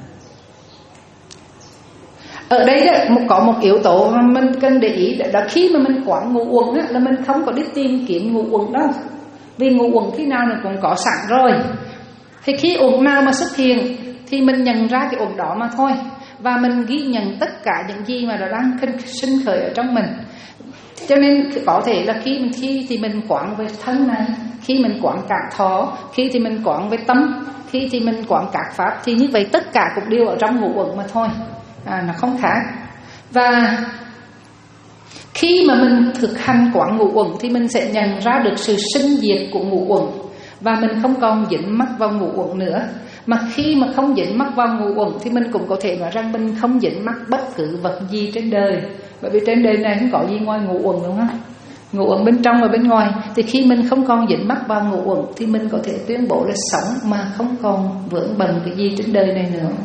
A: ở đây đó, một, có một yếu tố mà mình cần để ý, đó khi mà mình quán ngũ uẩn á, là mình không có đi tìm kiếm ngũ uẩn đâu, vì ngũ uẩn khi nào nó cũng có sẵn rồi. Thì khi uẩn nào mà xuất hiện thì mình nhận ra cái uẩn đó mà thôi, và mình ghi nhận tất cả những gì mà nó đang sinh khởi ở trong mình. Cho nên có thể là khi mình khi thì mình quán về thân này, khi mình quán cả thọ, khi thì mình quán với tâm, khi thì mình quán các pháp, thì như vậy tất cả cũng đều ở trong ngũ uẩn mà thôi, à, nó không khác. Và khi mà mình thực hành quán ngũ uẩn thì mình sẽ nhận ra được sự sinh diệt của ngũ uẩn, và mình không còn dính mắc vào ngũ uẩn nữa. Mà khi mà không dính mắc vào ngũ uẩn thì mình cũng có thể nói rằng mình không dính mắc bất cứ vật gì trên đời, bởi vì trên đời này không có gì ngoài ngũ uẩn, đúng không? Ngũ uẩn bên trong và bên ngoài. Thì khi mình không còn dính mắc vào ngũ uẩn thì mình có thể tuyên bố là sống mà không còn vướng bận cái gì trên đời này nữa.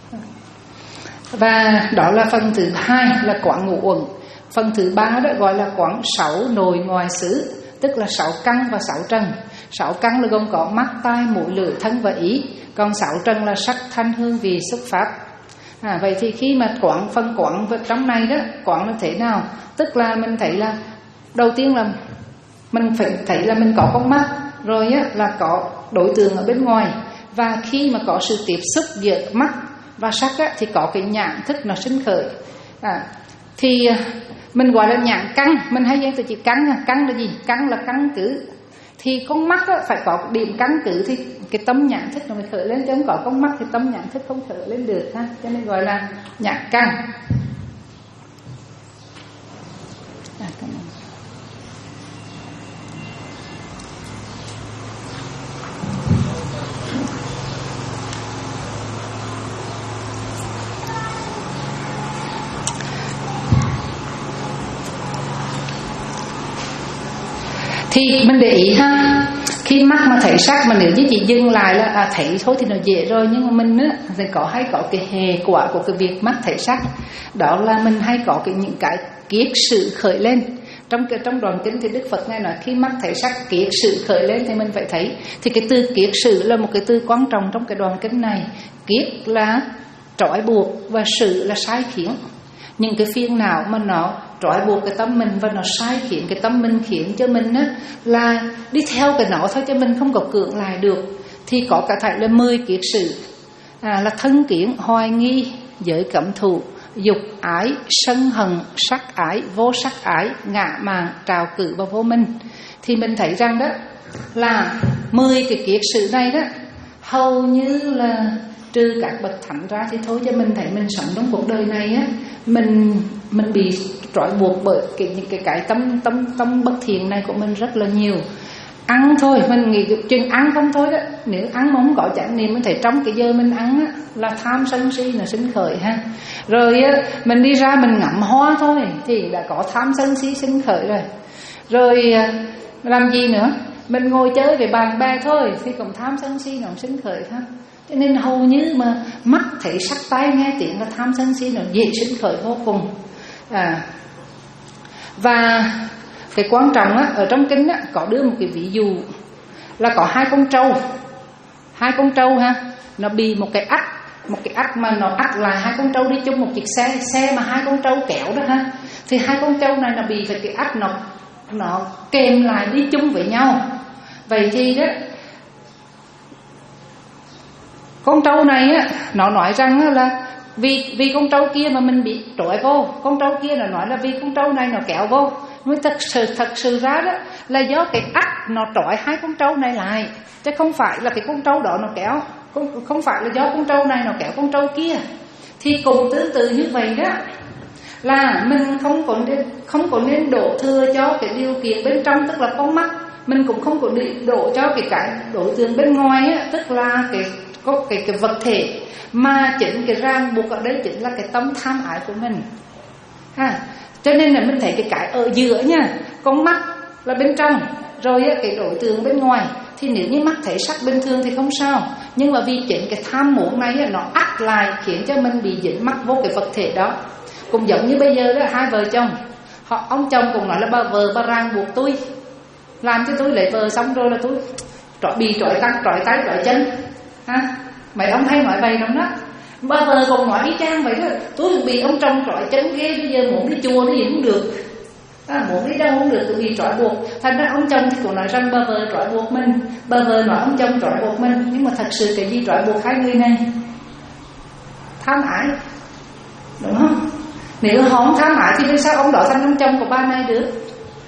A: Và đó là phần thứ hai là quán ngũ uẩn. Phần thứ ba đó gọi là quán sáu nội ngoại xứ, tức là sáu căn và sáu trần. Sáu căn là gồm có mắt, tai, mũi, lưỡi, thân và ý. Còn sáu trần là sắc, thanh, hương, vị, xúc, pháp. À, vậy thì khi mà quán phân quán trong này đó, quán là thế nào? Tức là mình thấy là đầu tiên là mình phải thấy là mình có con mắt, rồi á, là có đối tượng ở bên ngoài. Và khi mà có sự tiếp xúc giữa mắt và sắc á, thì có cái nhãn thức nó sinh khởi. À, thì mình gọi là nhãn căn. Mình hay danh từ chỉ căn. Căn là gì? Căn là căn cứ. Thì con mắt á, phải có điểm căn cứ thì cái tâm nhãn thức nó mới khởi lên, chứ không có con mắt thì tâm nhãn thức không khởi lên được ha. Cho nên gọi là nhãn căn. À, thì mình để ý ha, khi mắt mà thấy sắc mà nếu như chỉ dừng lại là à, thấy thôi thì nó dễ rồi, nhưng mà mình á thì có hay có cái hệ quả của cái việc mắt thấy sắc, đó là mình hay có cái những cái kiết sự khởi lên. Trong cái trong đoạn kinh thì Đức Phật ngài nói khi mắt thấy sắc kiết sự khởi lên thì mình phải thấy. Thì cái từ kiết sự là một cái từ quan trọng trong cái đoạn kinh này. Kiết là trói buộc và sự là sai khiến. Những cái phiền não mà nó trói buộc cái tâm mình và nó sai khiến cái tâm mình, khiến cho mình á, là đi theo cái nó thôi, cho mình không có cưỡng lại được. Thì có cả thảy là mười kiết sự, à, là thân kiến, hoài nghi, giới cấm thủ, dục ái, sân hận, sắc ái, vô sắc ái, ngã mạn, trào cử và vô minh. Thì mình thấy rằng đó là mười cái kiết sự này đó hầu như là trừ các bậc thánh ra thì thôi, cho mình thấy mình sống trong cuộc đời này á, mình mình bị trói buộc bởi cái những cái cái tâm tâm tâm bất thiện này của mình rất là nhiều. Ăn thôi, mình nghĩ chuyện ăn không thôi đó, nếu ăn mà không có chánh niệm, mình thấy trong cái giờ mình ăn á, là tham sân si là sinh khởi ha. Rồi á, mình đi ra mình ngắm hoa thôi thì đã có tham sân si sinh khởi rồi. Rồi làm gì nữa? Mình ngồi chơi với bạn bè thôi thì cũng tham sân si nó sinh khởi ha. Cho nên hầu như mà mắt thấy sắc, tai nghe tiếng là tham sân si nó dễ sinh khởi vô cùng. À, và cái quan trọng á, ở trong kinh á, có đưa một cái ví dụ là có hai con trâu, hai con trâu ha, nó bị một cái ắt, một cái ắt mà nó ắt lại hai con trâu đi chung một chiếc xe, xe mà hai con trâu kéo đó ha, thì hai con trâu này nó bị phải cái ắt nó nó kèm lại đi chung với nhau. Vậy thì đó, con trâu này á, nó nói rằng á, là vì vì con trâu kia mà mình bị trói vô, con trâu kia nó nói là vì con trâu này nó kéo vô. Mới thật sự thật sự ra đó là do cái ắt nó trói hai con trâu này lại, chứ không phải là cái con trâu đó nó kéo, không không phải là do con trâu này nó kéo con trâu kia. Thì cùng tương tự như vậy đó, là mình không có nên không có nên đổ thừa cho cái điều kiện bên trong, tức là con mắt, mình cũng không có đổ cho cái cái đối tượng bên ngoài á, tức là cái có cái cái vật thể, mà chính cái ràng buộc ở đây chính là cái tâm tham ái của mình ha. Cho nên là mình thấy cái cái ở giữa nha, con mắt là bên trong, rồi cái đối tượng bên ngoài. Thì nếu như mắt thấy sắc bình thường thì không sao, nhưng mà vì chính cái tham muốn này nó ắt lại khiến cho mình bị dính mắc vô cái vật thể đó. Cũng giống như bây giờ đó, hai vợ chồng, họ ông chồng cũng nói là bà vợ bà ràng buộc tôi, làm cho tôi lấy vợ xong rồi là tôi trọi bị trọi tay trọi tay trọi chân ha. Mấy ông hay nói vậy lắm đó. Bà vợ còn nói y chang vậy đó, tôi bị ông chồng trọi chân ghê, bây giờ muốn đi chùa nó gì cũng được, à, muốn đi đâu cũng được, tôi bị trói buộc. Thành ra ông chồng thì cũng nói rằng bà vợ trói buộc mình, bà vợ nói ông chồng trói buộc mình. Nhưng mà thật sự cái gì trói buộc hai người này? Tham ái, đúng không? Nếu họ không tham ái thì vì sao ông đó thành ông chồng của bà này được?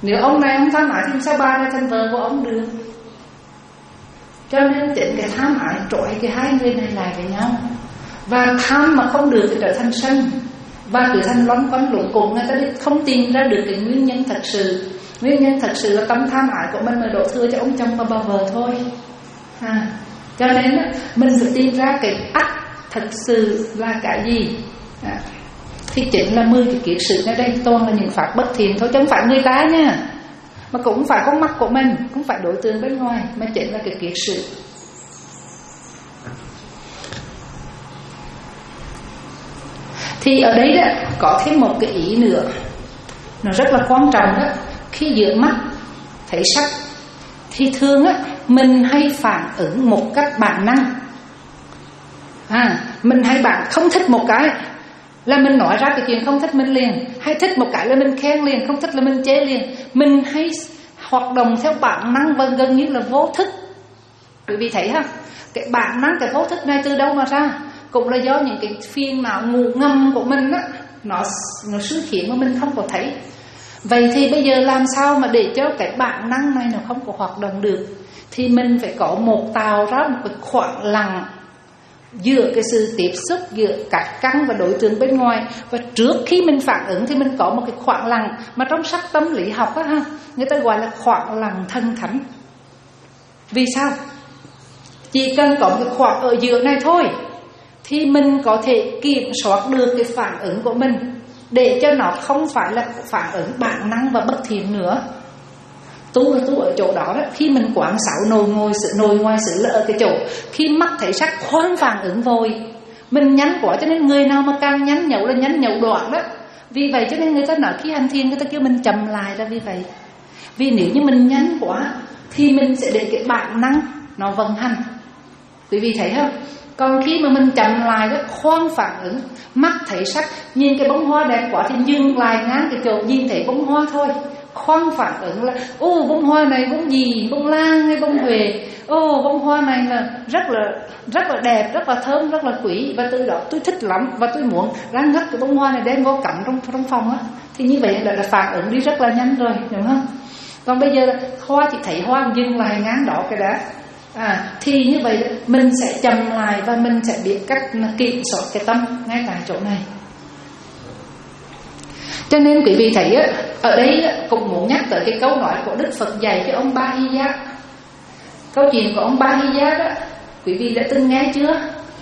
A: Nếu ông này ông tham ái thì sao ba ra thành vợ của ông được? Cho nên chính cái tham ái trói cái hai người này lại với nhau. Và tham mà không được thì trở thành sân, và trở thành loanh quanh luẩn cùng, người ta không tìm ra được cái nguyên nhân thật sự. Nguyên nhân thật sự là tâm tham ái của mình mà đổ thừa cho ông chồng và bà vợ thôi. à, Cho nên mình phải tìm ra cái ắt thật sự là cái gì. à, Thì chính là mười cái kiết sử ở đây toàn là những pháp bất thiện thôi, chứ không phải người ta nha, mà cũng phải con mắt của mình, cũng phải đối tượng bên ngoài, mà chính là cái kiết sử. Thì ở đây đó có thêm một cái ý nữa, nó rất là quan trọng đó. Khi giữa mắt thấy sắc thì thường á mình hay phản ứng một cách bản năng. à, Mình hay bạn không thích một cái là mình nói ra cái chuyện không thích mình liền, hay thích một cái là mình khen liền, không thích là mình chê liền. Mình hay hoạt động theo bản năng và gần như là vô thức. Quý vị thấy ha, cái bản năng, cái vô thức này từ đâu mà ra? Cũng là do những cái phiền não ngủ ngầm của mình á, nó nó xuất hiện mà mình không có thấy. Vậy thì bây giờ làm sao mà để cho cái bản năng này nó không có hoạt động được? Thì mình phải có một tạo ra một cái khoảng lặng giữa cái sự tiếp xúc giữa các căn và đối tượng bên ngoài. Và trước khi mình phản ứng thì mình có một cái khoảng lặng mà trong sách tâm lý học á ha, người ta gọi là khoảng lặng thần thánh. Vì sao? Chỉ cần có một cái khoảng ở giữa này thôi thì mình có thể kiểm soát được cái phản ứng của mình, để cho nó không phải là phản ứng bản năng và bất thiện nữa. Tu là tu ở chỗ đó đó. Khi mình quán sáu nồi ngồi sự nồi ngoài sự là ở cái chỗ khi mắt thấy sắc khoan phản ứng vội. Mình nhắn quá cho nên người nào mà càng nhắn nhậu là nhắn nhậu đoạn đó. Vì vậy cho nên người ta nói khi hành thiền người ta kêu mình chậm lại là vì vậy. Vì nếu như mình nhắn quá thì mình sẽ để cái bản năng nó vận hành. Quý vị thấy không? Còn khi mà mình chậm lại đó, khoan phản ứng, mắt thấy sắc, nhìn cái bông hoa đẹp quá thì dừng lại ngang cái chỗ nhìn thấy bông hoa thôi. Khoan phản ứng là ô bông hoa này bông gì, bông lan hay bông huệ, ô bông hoa này là rất là rất là đẹp, rất là thơm, rất là quý, và từ đó tôi thích lắm và tôi muốn ra ngắt cái bông hoa này đem vô cắm trong trong phòng á. Thì như vậy là, là phản ứng đi rất là nhanh rồi, đúng không? Còn bây giờ hoa thì thấy hoa dừng lại ngang đó cái đó. À, thì như vậy mình sẽ chậm lại và mình sẽ biết cách kiểm soát cái tâm ngay tại chỗ này. Cho nên quý vị thấy á, ở đây cũng muốn nhắc tới cái câu nói của Đức Phật dạy cho ông Bahiya. Câu chuyện của ông Bahiya đó, quý vị đã từng nghe chưa?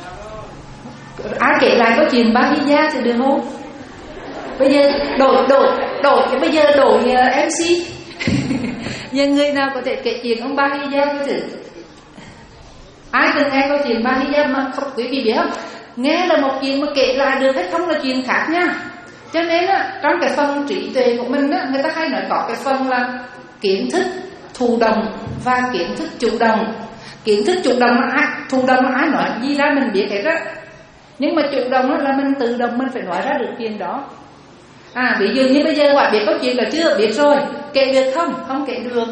A: Ai kể lại câu chuyện Bahiya thì được không? Bây giờ đổi đổi đổi cái bây giờ đổi uh, em xê. Giờ người nào có thể kể chuyện ông Bahiya có thử. Ai từng nghe câu chuyện Bahiya mà không, quý vị biết không? Nghe là một chuyện mà kể lại được hay không là chuyện khác nha. Cho nên á, trong cái phần trí tuệ của mình á, người ta hay nói có cái phần là kiến thức thụ động và kiến thức chủ động. Kiến thức chủ động là ai, thụ động là ai nói gì ra mình biết hết đó. Nhưng mà chủ động là mình tự động mình phải nói ra được chuyện đó. À, ví dụ như bây giờ bạn biết có chuyện là chưa biết rồi, kể được không? Không kể được.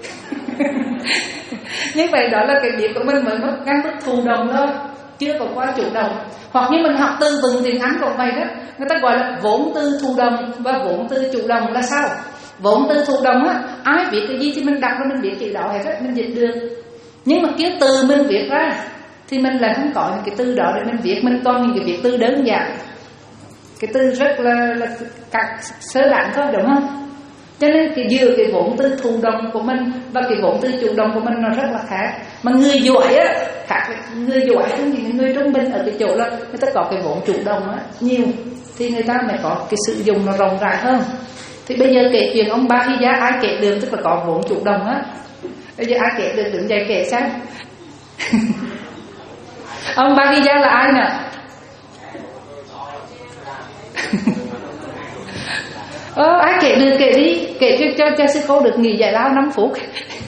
A: Như vậy đó là cái biết của mình mới mất ngăn mức thụ động thôi, chưa có qua chủ động. Hoặc như mình học từ vựng tiếng Anh cũng vậy đó, người ta gọi là vốn từ thụ động và vốn từ chủ động là sao? Vốn từ thụ động á, ai biết cái gì thì mình đọc ra mình biết cái đó hết á, mình dịch được. Nhưng mà cái từ mình viết ra thì mình lại không có những cái từ đó để mình viết, mình toàn những cái viết từ đơn giản, cái từ rất là, là các sơ đẳng thôi, đúng không? Cho nên cái giữa cái vốn từ thụ động của mình và cái vốn từ chủ động của mình nó rất là khác. Mà người giỏi á, khác người giỏi hơn những người trung bình ở cái chỗ là người ta có cái vốn chủ động á nhiều, thì người ta mới có cái sử dụng nó rộng rãi hơn. Thì bây giờ kể chuyện ông Bahiya ai kể được, tức là có vốn chủ động á. Bây giờ ai kể được đứng dậy kể xem. Ông Bahiya là ai nè? Ờ, ai kể được kể đi, kể cho cho, cho sư cô được nghỉ giải lao năm phút.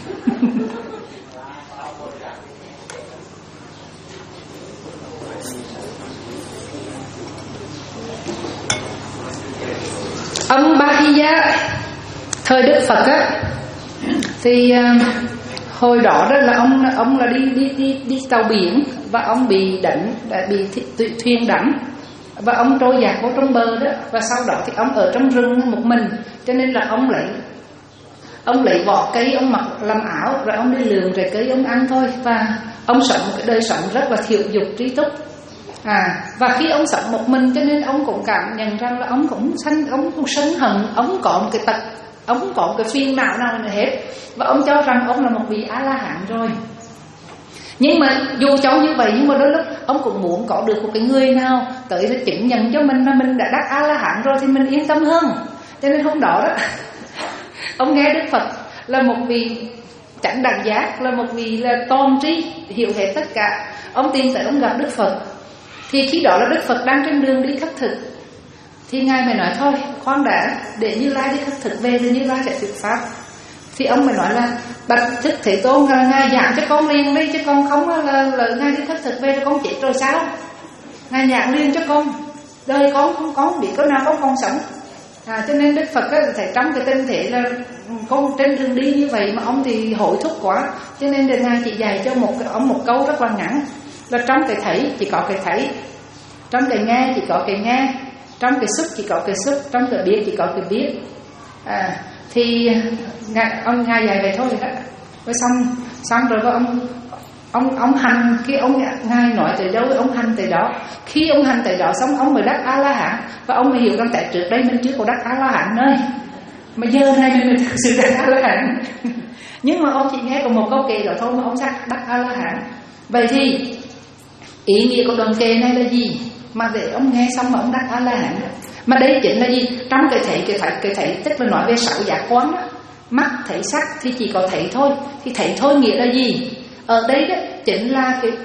A: Ông Bahiya thời Đức Phật á, thì uh, hồi đó đó là ông ông là đi đi đi đi tàu biển và ông bị đánh, đã bị th- thuyền đánh. Và ông trôi dạt vào trong bờ đó. Và sau đó thì ông ở trong rừng một mình, cho nên là ông lại ông lấy vỏ cây ông mặc làm áo, rồi ông đi lượm trái cây ông ăn thôi. Và ông sống một cái đời sống rất là thiểu dục trí túc. À, và khi ông sống một mình cho nên ông cũng cảm nhận rằng là ông cũng sân, ông cũng sân hận, ông có một cái tật, ông có một cái phiền não nào nữa hết. Và ông cho rằng ông là một vị A-la-hán rồi. Nhưng mà dù cho như vậy, nhưng mà đôi lúc ông cũng muốn có được một cái người nào tới để chứng nhận cho mình là mình đã đắc A-la-hán rồi thì mình yên tâm hơn. Cho nên hôm đó đó ông nghe Đức Phật là một vị chánh đẳng giác, là một vị là tôn trí, hiểu hết tất cả. Ông tìm tới ông gặp Đức Phật. Thì khi đó là Đức Phật đang trên đường đi khất thực. Thì Ngài mới nói thôi, khoan đã, để Như Lai đi khất thực về thì Như Lai sẽ thuyết pháp. Thì ông mới nói là bạch Thích Thế Tôn, là Ngài giảng cho con liền đi, chứ con không là, là Ngài đi khất thực về rồi con chết rồi sao? Ngài giảng liền cho con, đời con không có biết có nào con còn sống. À, cho nên Đức Phật á, thấy trong cái tình thế là con trên đường đi như vậy mà ông thì hối thúc quá, cho nên là Ngài chỉ dạy cho một cái, ông một câu rất là ngắn, là trong cái thấy chỉ có cái thấy, trong cái nghe chỉ có cái nghe, trong cái xúc chỉ có cái xúc, trong cái biết chỉ có cái biết. À, thì ngài, ông Ngài dạy vậy thôi đó. Rồi xong xong rồi có ông ông ông hành, khi ông Ngài nói tới đâu ông hành tới đó. Khi ông hành tới đó xong ông mới đắc A-la-hán. Và ông mới hiểu rằng tại trước đây mình chưa có đắc A-la-hán nơi, mà giờ này mình mới thực sự đắc A-la-hán. Nhưng mà ông chỉ nghe có một câu kệ đó thôi mà ông sắc đắc A-la-hán. Vậy thì ý nghĩa của đoạn kệ này là gì mà để ông nghe xong mà ông đắc A-la-hán? Mà đây chính là gì? Trong cái thấy, cái thấy, cái thấy tức là nói về sáu giác quan đó. Mắt thấy sắc thì chỉ có thấy thôi. Thì thấy thôi nghĩa là gì? Ở đây đó chính là cái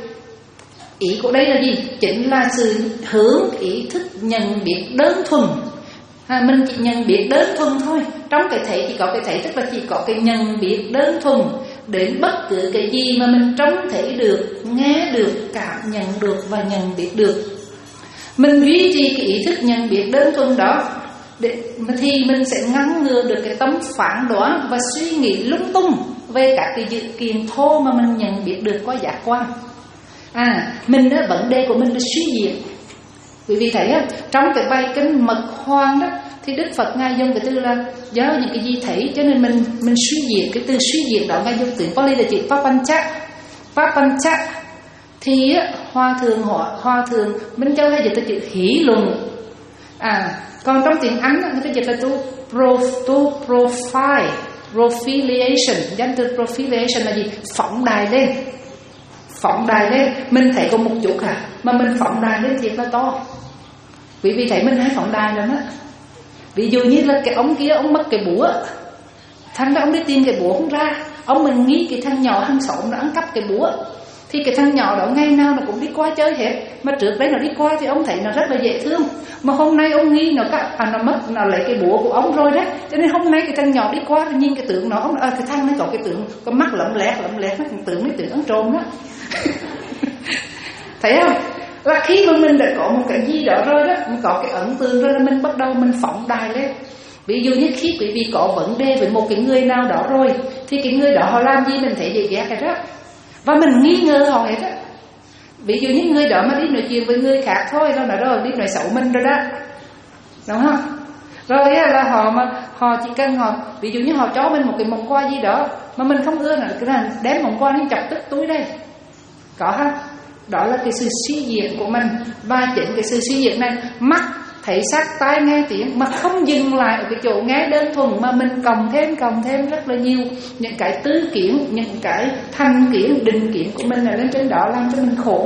A: ý của đây là gì? Chính là sự hướng ý thức nhận biết đơn thuần. À, mình chỉ nhận biết đơn thuần thôi. Trong cái thấy chỉ có cái thấy, tức là chỉ có cái nhận biết đơn thuần. Đến bất cứ cái gì mà mình trông thấy được, nghe được, cảm nhận được và nhận biết được, mình duy trì cái ý thức nhận biết đơn thuần đó, để, thì mình sẽ ngăn ngừa được cái tâm phán đoán và suy nghĩ lung tung về các cái dự kiện thô mà mình nhận biết được qua giác quan. À, mình đó, vấn đề của mình là suy diễn. Quý vị thấy á, trong cái bài kinh Mật Hoàng đó thì Đức Phật Ngài dùng cái từ là do những cái gì thấy cho nên mình mình suy diễn. Cái từ suy diễn đó Ngài dùng từ Pali là chữ Papancha. Papancha thì Hoa Thường Hòa, Hoa Thường Minh Châu hay dịch là chữ hỷ luận. À, còn trong tiếng Anh người ta dịch là tu pro, tu profile, profiliation. Danh từ profiliation là gì? Phóng đài lên. Phóng đài lên, mình thấy có một chút à, mà mình phóng đài lên thiệt là to. Quý vị thấy mình hay phóng đài lắm á. Ví dụ như là cái ông kia ông mất cái búa, thành ra ông đi tìm cái búa không ra. Ông mình nghĩ cái thằng nhỏ hàng xóm nó ăn cắp cái búa, thì cái thằng nhỏ đó ngày nào nó cũng đi qua chơi hết. Mà trước đấy nó đi qua thì ông thấy nó rất là dễ thương. Mà hôm nay ông nghi nó cắp, à, nó mất, nó lấy cái búa của ông rồi đấy. Cho nên hôm nay cái thằng nhỏ đi qua thì nhìn cái tượng nó, ông, à, cái thằng nó có cái tượng, có mắt lẫm lét lẫm lét, nó tượng cái tượng ăn trộm đó. Thấy không? Là khi mà mình đã có một cái gì đó rồi đó, mình có cái ấn tượng rồi là mình bắt đầu mình phóng đài lên. Ví dụ như khi quý vị có vấn đề với một cái người nào đó rồi, thì cái người đó họ làm gì mình thấy dễ ghét hết đó, và mình nghi ngờ họ hết á. Ví dụ như người đó mà đi nói chuyện với người khác thôi, rồi nói rồi đi nói xấu mình rồi đó, đúng không? Rồi là họ mà họ chỉ cần họ, ví dụ như họ cho mình một cái món quà gì đó mà mình không ưa, là cái là đem món quà đến chọc tức túi đây, có ha? Đó là cái sự suy diễn của mình. Và chính cái sự suy diễn này, mắt thấy sắc, tai nghe tiếng, mà không dừng lại ở cái chỗ nghe đơn thuần, mà mình cộng thêm cộng thêm rất là nhiều những cái tứ kiến, những cái thành kiến, định kiến của mình ở lên trên đó, làm cho mình khổ.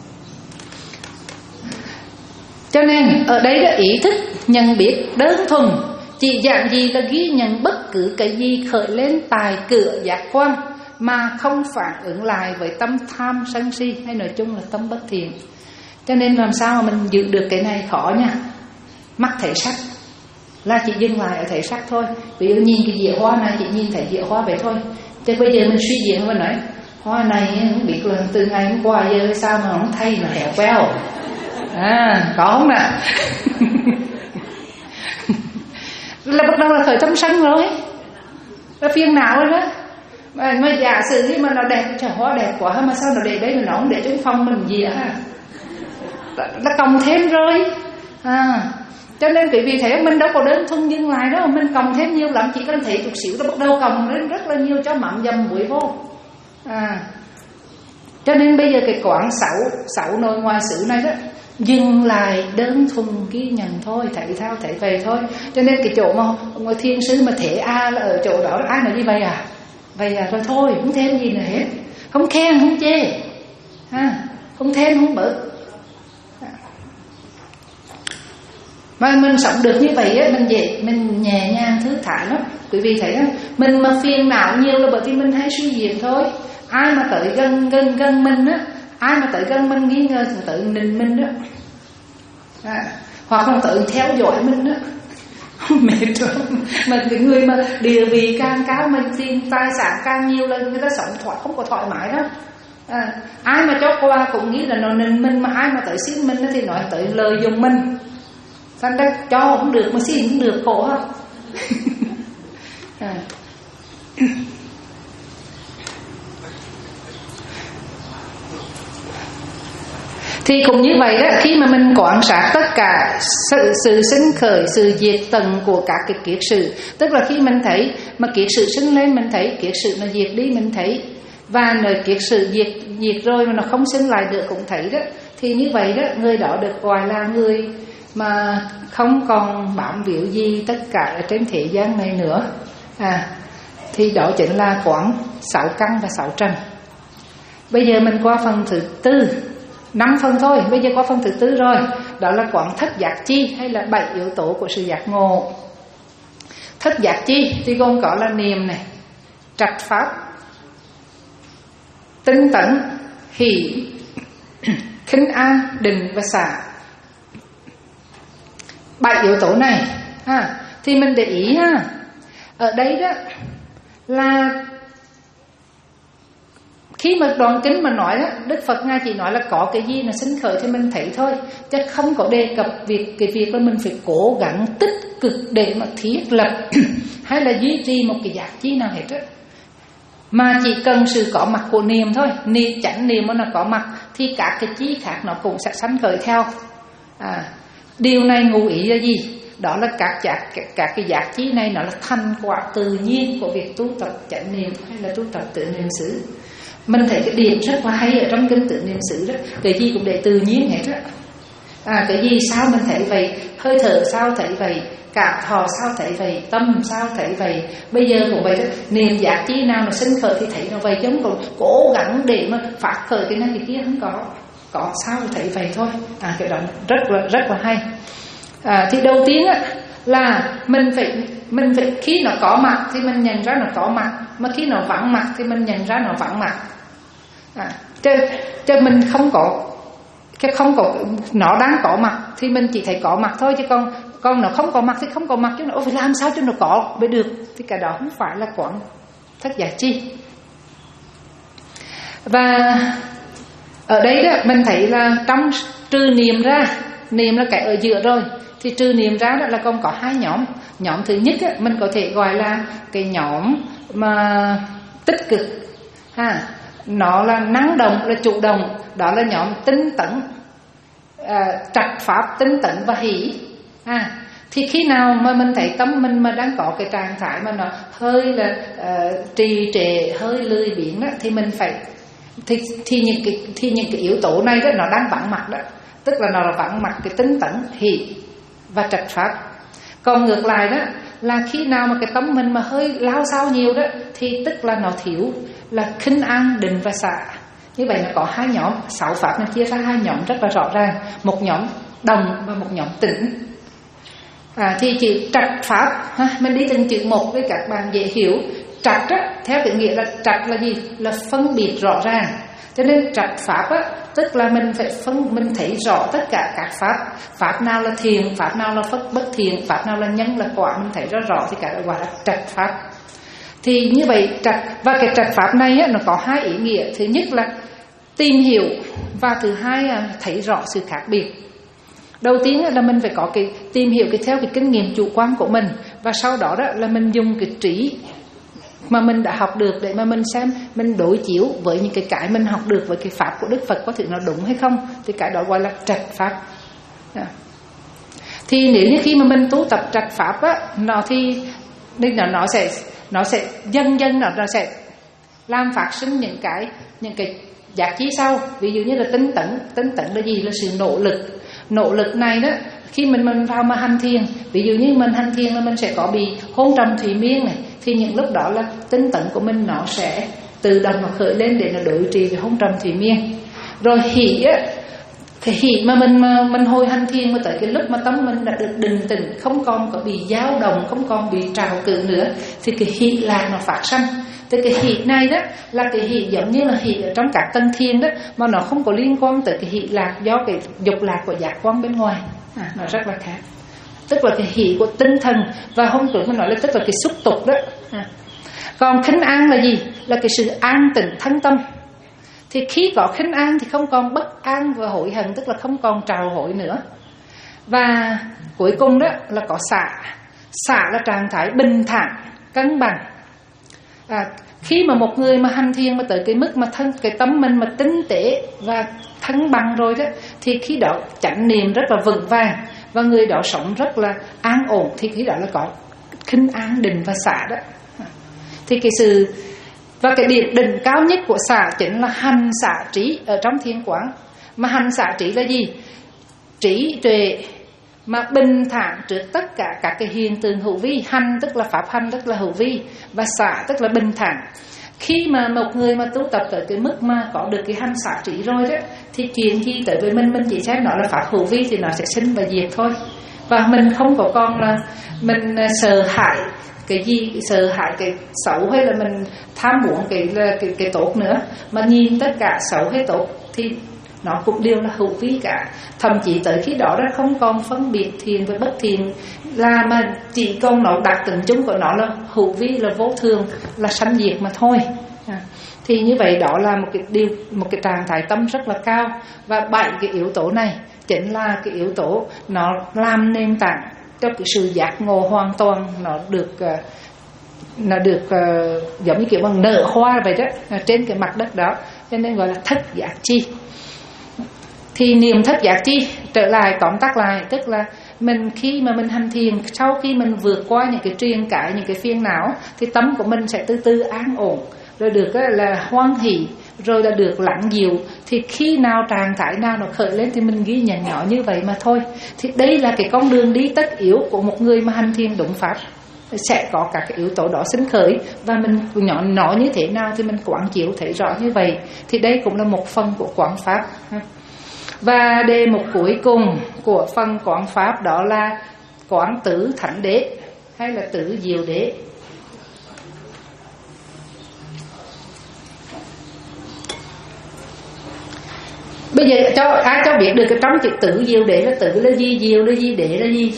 A: Cho nên ở đây là ý thức nhận biết đơn thuần, chỉ dạng gì là ghi nhận bất cứ cái gì khởi lên tại cửa giác quan mà không phản ứng lại với tâm tham sân si, hay nói chung là tâm bất thiện. Cho nên làm sao mà mình giữ được cái này khó nha. Mắt thấy sắc là chỉ dừng lại ở thấy sắc thôi. Ví dụ nhìn cái dĩa hoa này chỉ nhìn thấy dĩa hoa vậy thôi. Chứ bây giờ mình suy diễn và nói hoa này không biết là từ ngày hôm qua giờ sao mà không thay, nó hẻo queo. À, có không nè? Là bắt đầu là khởi tâm sân rồi, là phiền não rồi đó. Mà, mà giả sử như mà nó đẹp, trời hoa đẹp quá mà sao nó để đấy mà nó không để trong phòng mình gì hả? Là cộng thêm rồi. À, Cho nên quý vị thấy mình đâu có đơn thuần dừng lại đâu, mình cộng thêm nhiều lắm, chỉ cần thấy chút xíu nó bắt đầu cộng lên rất là nhiều cho mắm dầm muối vô. À, cho nên bây giờ cái quán sáu sáu nội ngoài xứ này đó dừng lại đơn thuần ghi nhận thôi, thấy thao thấy vậy thôi. Cho nên cái chỗ mà ngồi thiên sư mà thế a là ở chỗ đó ai nói như vậy à, vậy à, rồi thôi không thêm gì nữa hết, không khen không chê, à, không thêm không bớt. Mà mình sống được như vậy á, mình dễ, mình nhẹ nhàng thư thả lắm. Quý vị thấy không? Mình mà phiền não nhiều là bởi vì mình hay suy diễn thôi. Ai mà tới gần gần gần mình á, ai mà tới gần mình nghi ngờ thì tới nịnh mình đó, à, hoặc là tới theo dõi mình đó, mệt rồi. Mà cái người mà địa vị càng cao, mình tiền tài sản càng nhiều là người ta sống thoải không có thoải mái đó. À, ai mà cho qua cũng nghĩ là nó nịnh mình, mà ai mà tới xin mình thì nói tới lời dùng mình. Thành ra cho cũng được mà xin cũng được, khổ không? À. Thì cũng như vậy đó, khi mà mình quan sát tất cả sự, sự sinh khởi, sự diệt tận của các cái kiết sử, tức là khi mình thấy mà kiết sử sinh lên mình thấy, kiết sử nó diệt đi mình thấy, và nơi kiết sử diệt diệt rồi mà nó không sinh lại được cũng thấy đó, thì như vậy đó, người đó được gọi là người mà không còn bám víu gì tất cả ở trên thế gian này nữa. À, thì đó chính là quán sáu căn và sáu trần. Bây giờ mình qua phần thứ tư, năm phần thôi, bây giờ qua phần thứ tư rồi, đó là quán thất giác chi, hay là bảy yếu tố của sự giác ngộ. Thất giác chi thì gồm có là niệm này, trạch pháp, tinh tấn, hỷ, khinh an, định và xả. Bảy yếu tố này ha, thì mình để ý ha, ở đây đó là khi mà đoạn kinh mà nói đó, Đức Phật Ngài chỉ nói là có cái gì là sinh khởi thì mình thấy thôi, chứ không có đề cập việc cái việc là mình phải cố gắng tích cực để mà thiết lập hay là duy trì một cái giác chi nào hết á. Mà chỉ cần sự có mặt của niệm thôi, niệm chánh niệm mà nó có mặt thì các cái chi khác nó cũng sẽ sanh khởi theo. À, điều này ngụ ý là gì? Đó là các giác, các, các cái giác chi này nó là thành quả tự nhiên của việc tu tập chánh niệm hay là tu tập tự niệm xứ. Mình thấy cái điểm rất là hay ở trong kinh tự niệm xứ đó, cái gì cũng để tự nhiên hết á. À, cái gì sao mình thấy vậy, hơi thở sao thấy vậy, cảm thọ sao thấy vậy, tâm sao thấy vậy. Bây giờ cũng vậy đó, niệm giác chi nào nó sinh khởi thì thấy nó vậy, chứ không còn cố gắng để mà phát khởi cái này cái kia, không có. Có sao thấy vậy thôi. À, cái đó rất là rất là hay. À, thì đầu tiên á là mình phải mình phải khi nó có mặt thì mình nhận ra nó có mặt, mà khi nó vắng mặt thì mình nhận ra nó vắng mặt. À, chứ, chứ mình không có cái không có nó đang có mặt thì mình chỉ thấy có mặt thôi, chứ còn còn nó không có mặt thì không có mặt, chứ nó phải làm sao cho nó có mới được, thì cái đó không phải là quán thất giác chi. Và ở đây đó mình thấy là trong trừ niệm ra, niệm là cái ở giữa rồi, thì trừ niệm ra đó là còn có hai nhóm. Nhóm thứ nhất á, mình có thể gọi là cái nhóm mà tích cực ha, nó là năng động, là chủ động, đó là nhóm tinh tấn, à, trạch pháp, tinh tấn và hỷ. À, thì khi nào mà mình thấy tâm mình mà đang có cái trạng thái mà nó hơi là uh, trì trệ, hơi lười biếng đó, thì mình phải thì, thì những cái thì những cái yếu tố này đó nó đang vắng mặt đó, tức là nó là vắng mặt cái tinh tấn, hỷ và trạch pháp. Còn ngược lại đó là khi nào mà cái tâm mình mà hơi lao sao nhiều đó thì tức là nó thiếu là khinh an, định và xả. Như vậy nó có hai nhóm, sáu pháp nó chia ra hai nhóm rất là rõ ràng, một nhóm đồng và một nhóm tĩnh. À, thì chỉ trạch pháp ha, mình đi từng chữ một với các bạn dễ hiểu. Trạch á, theo cái nghĩa là trạch là gì? Là phân biệt rõ ràng. Cho nên trạch pháp á, tức là mình phải phân, mình thấy rõ tất cả các pháp. Pháp nào là thiện, pháp nào là bất thiện, pháp nào là nhân là quả, mình thấy rất rõ thì cái gọi là trạch pháp. Thì như vậy trạch, và cái trạch pháp này á, nó có hai ý nghĩa. Thứ nhất là tìm hiểu, và thứ hai là thấy rõ sự khác biệt. Đầu tiên là mình phải có cái tìm hiểu cái theo cái kinh nghiệm chủ quan của mình, và sau đó đó là mình dùng cái trí mà mình đã học được để mà mình xem, mình đối chiếu với những cái cái mình học được với cái pháp của Đức Phật có thể nó đúng hay không, thì cái đó gọi là trạch pháp. Thì nếu như khi mà mình tu tập trạch pháp á, nó thì nên là nó sẽ nó sẽ dần dần nó nó sẽ làm phát sinh những cái những cái giác chi sau. Ví dụ như là tinh tấn. Tinh tấn là gì? Là sự nỗ lực. Nỗ lực này đó, khi mình mình vào mà hành thiền, ví dụ như mình hành thiền là mình sẽ có bị hôn trầm thủy miên này, thì những lúc đó là tinh tấn của mình nó sẽ tự động mà khởi lên để nó đối trị với hôn trầm thủy miên. Rồi hỷ á, thì hỷ mà mình mà mình hồi hành thiền mà tới cái lúc mà tâm mình đã được định tĩnh, không còn có bị dao động, không còn bị trào cự nữa, thì cái hỷ lạc nó phát sinh. Thì cái hỷ này đó là cái hỷ giống như là hỷ ở trong các tầng thiền đó, mà nó không có liên quan tới cái hỷ lạc do cái dục lạc của giác quan bên ngoài. À, nó rất là khác. Tức là cái hỷ của tinh thần, và hôm trước mình nói là tức là cái xúc tục đó. À. Còn khinh an là gì? Là cái sự an tịnh thân tâm. Thì khi có khinh an thì không còn bất an và hối hận, tức là không còn trào hối nữa. Và cuối cùng đó là có xả. Xả là trạng thái bình thản, cân bằng. À, khi mà một người mà hành thiền mà tới cái mức mà thân cái tâm mình mà tinh tế và thăng bằng rồi đó, thì khi đó chánh niệm rất là vững vàng và người đó sống rất là an ổn, thì khi đó là có khinh an, định và xả đó. Thì cái sự và cái điểm đỉnh cao nhất của xả chính là hành xả trí ở trong thiền quán. Mà hành xả trí là gì? Trí tuệ mà bình thản trước tất cả các cái hiện tượng hữu vi. Hành tức là pháp hành, tức là hữu vi, và xả tức là bình thản. Khi mà một người mà tu tập tới cái mức mà có được cái hành xả trí rồi đó, thì chuyện gì tới với mình, mình chỉ xem nó là pháp hữu vi thì nó sẽ sinh và diệt thôi. Và mình không có còn là mình sợ hãi cái gì, sợ hãi cái xấu hay là mình tham muốn cái cái cái tốt nữa, mà nhìn tất cả xấu hay tốt thì nó cũng đều là hữu vi cả. Thậm chí tới khi đó nó không còn phân biệt thiện với bất thiện, là mà chỉ còn nó đặc tính chung của nó là hữu vi, là vô thường, là sanh diệt mà thôi. À, thì như vậy đó là một cái điều, một cái trạng thái tâm rất là cao. Và bảy cái yếu tố này chính là cái yếu tố nó làm nền tảng cho cái sự giác ngộ hoàn toàn, nó được nó được uh, giống như kiểu bằng nở hoa vậy đó trên cái mặt đất đó, cho nên gọi là thất giác chi. Thì niệm thất giác chi, trở lại tóm tắt lại, tức là mình khi mà mình hành thiền, sau khi mình vượt qua những cái truyền cãi, những cái phiền não, thì tâm của mình sẽ từ từ an ổn, rồi được là hoan hỷ, rồi là được lặng dịu. Thì khi nào trạng thái nào nó khởi lên thì mình ghi nhận nhỏ như vậy mà thôi. Thì đây là cái con đường đi tất yếu của một người mà hành thiền đúng pháp, sẽ có các cái yếu tố đó sinh khởi, và mình nhỏ nó như thế nào thì mình quán chiếu thấy rõ như vậy. Thì đây cũng là một phần của quán pháp. Và đề mục cuối cùng của phần quán pháp đó là quán tứ thánh đế hay là tứ diệu đế. Bây giờ cho ai cho biết được cái trong chữ tứ diệu đế là tứ là gì, diệu là gì, đế là gì?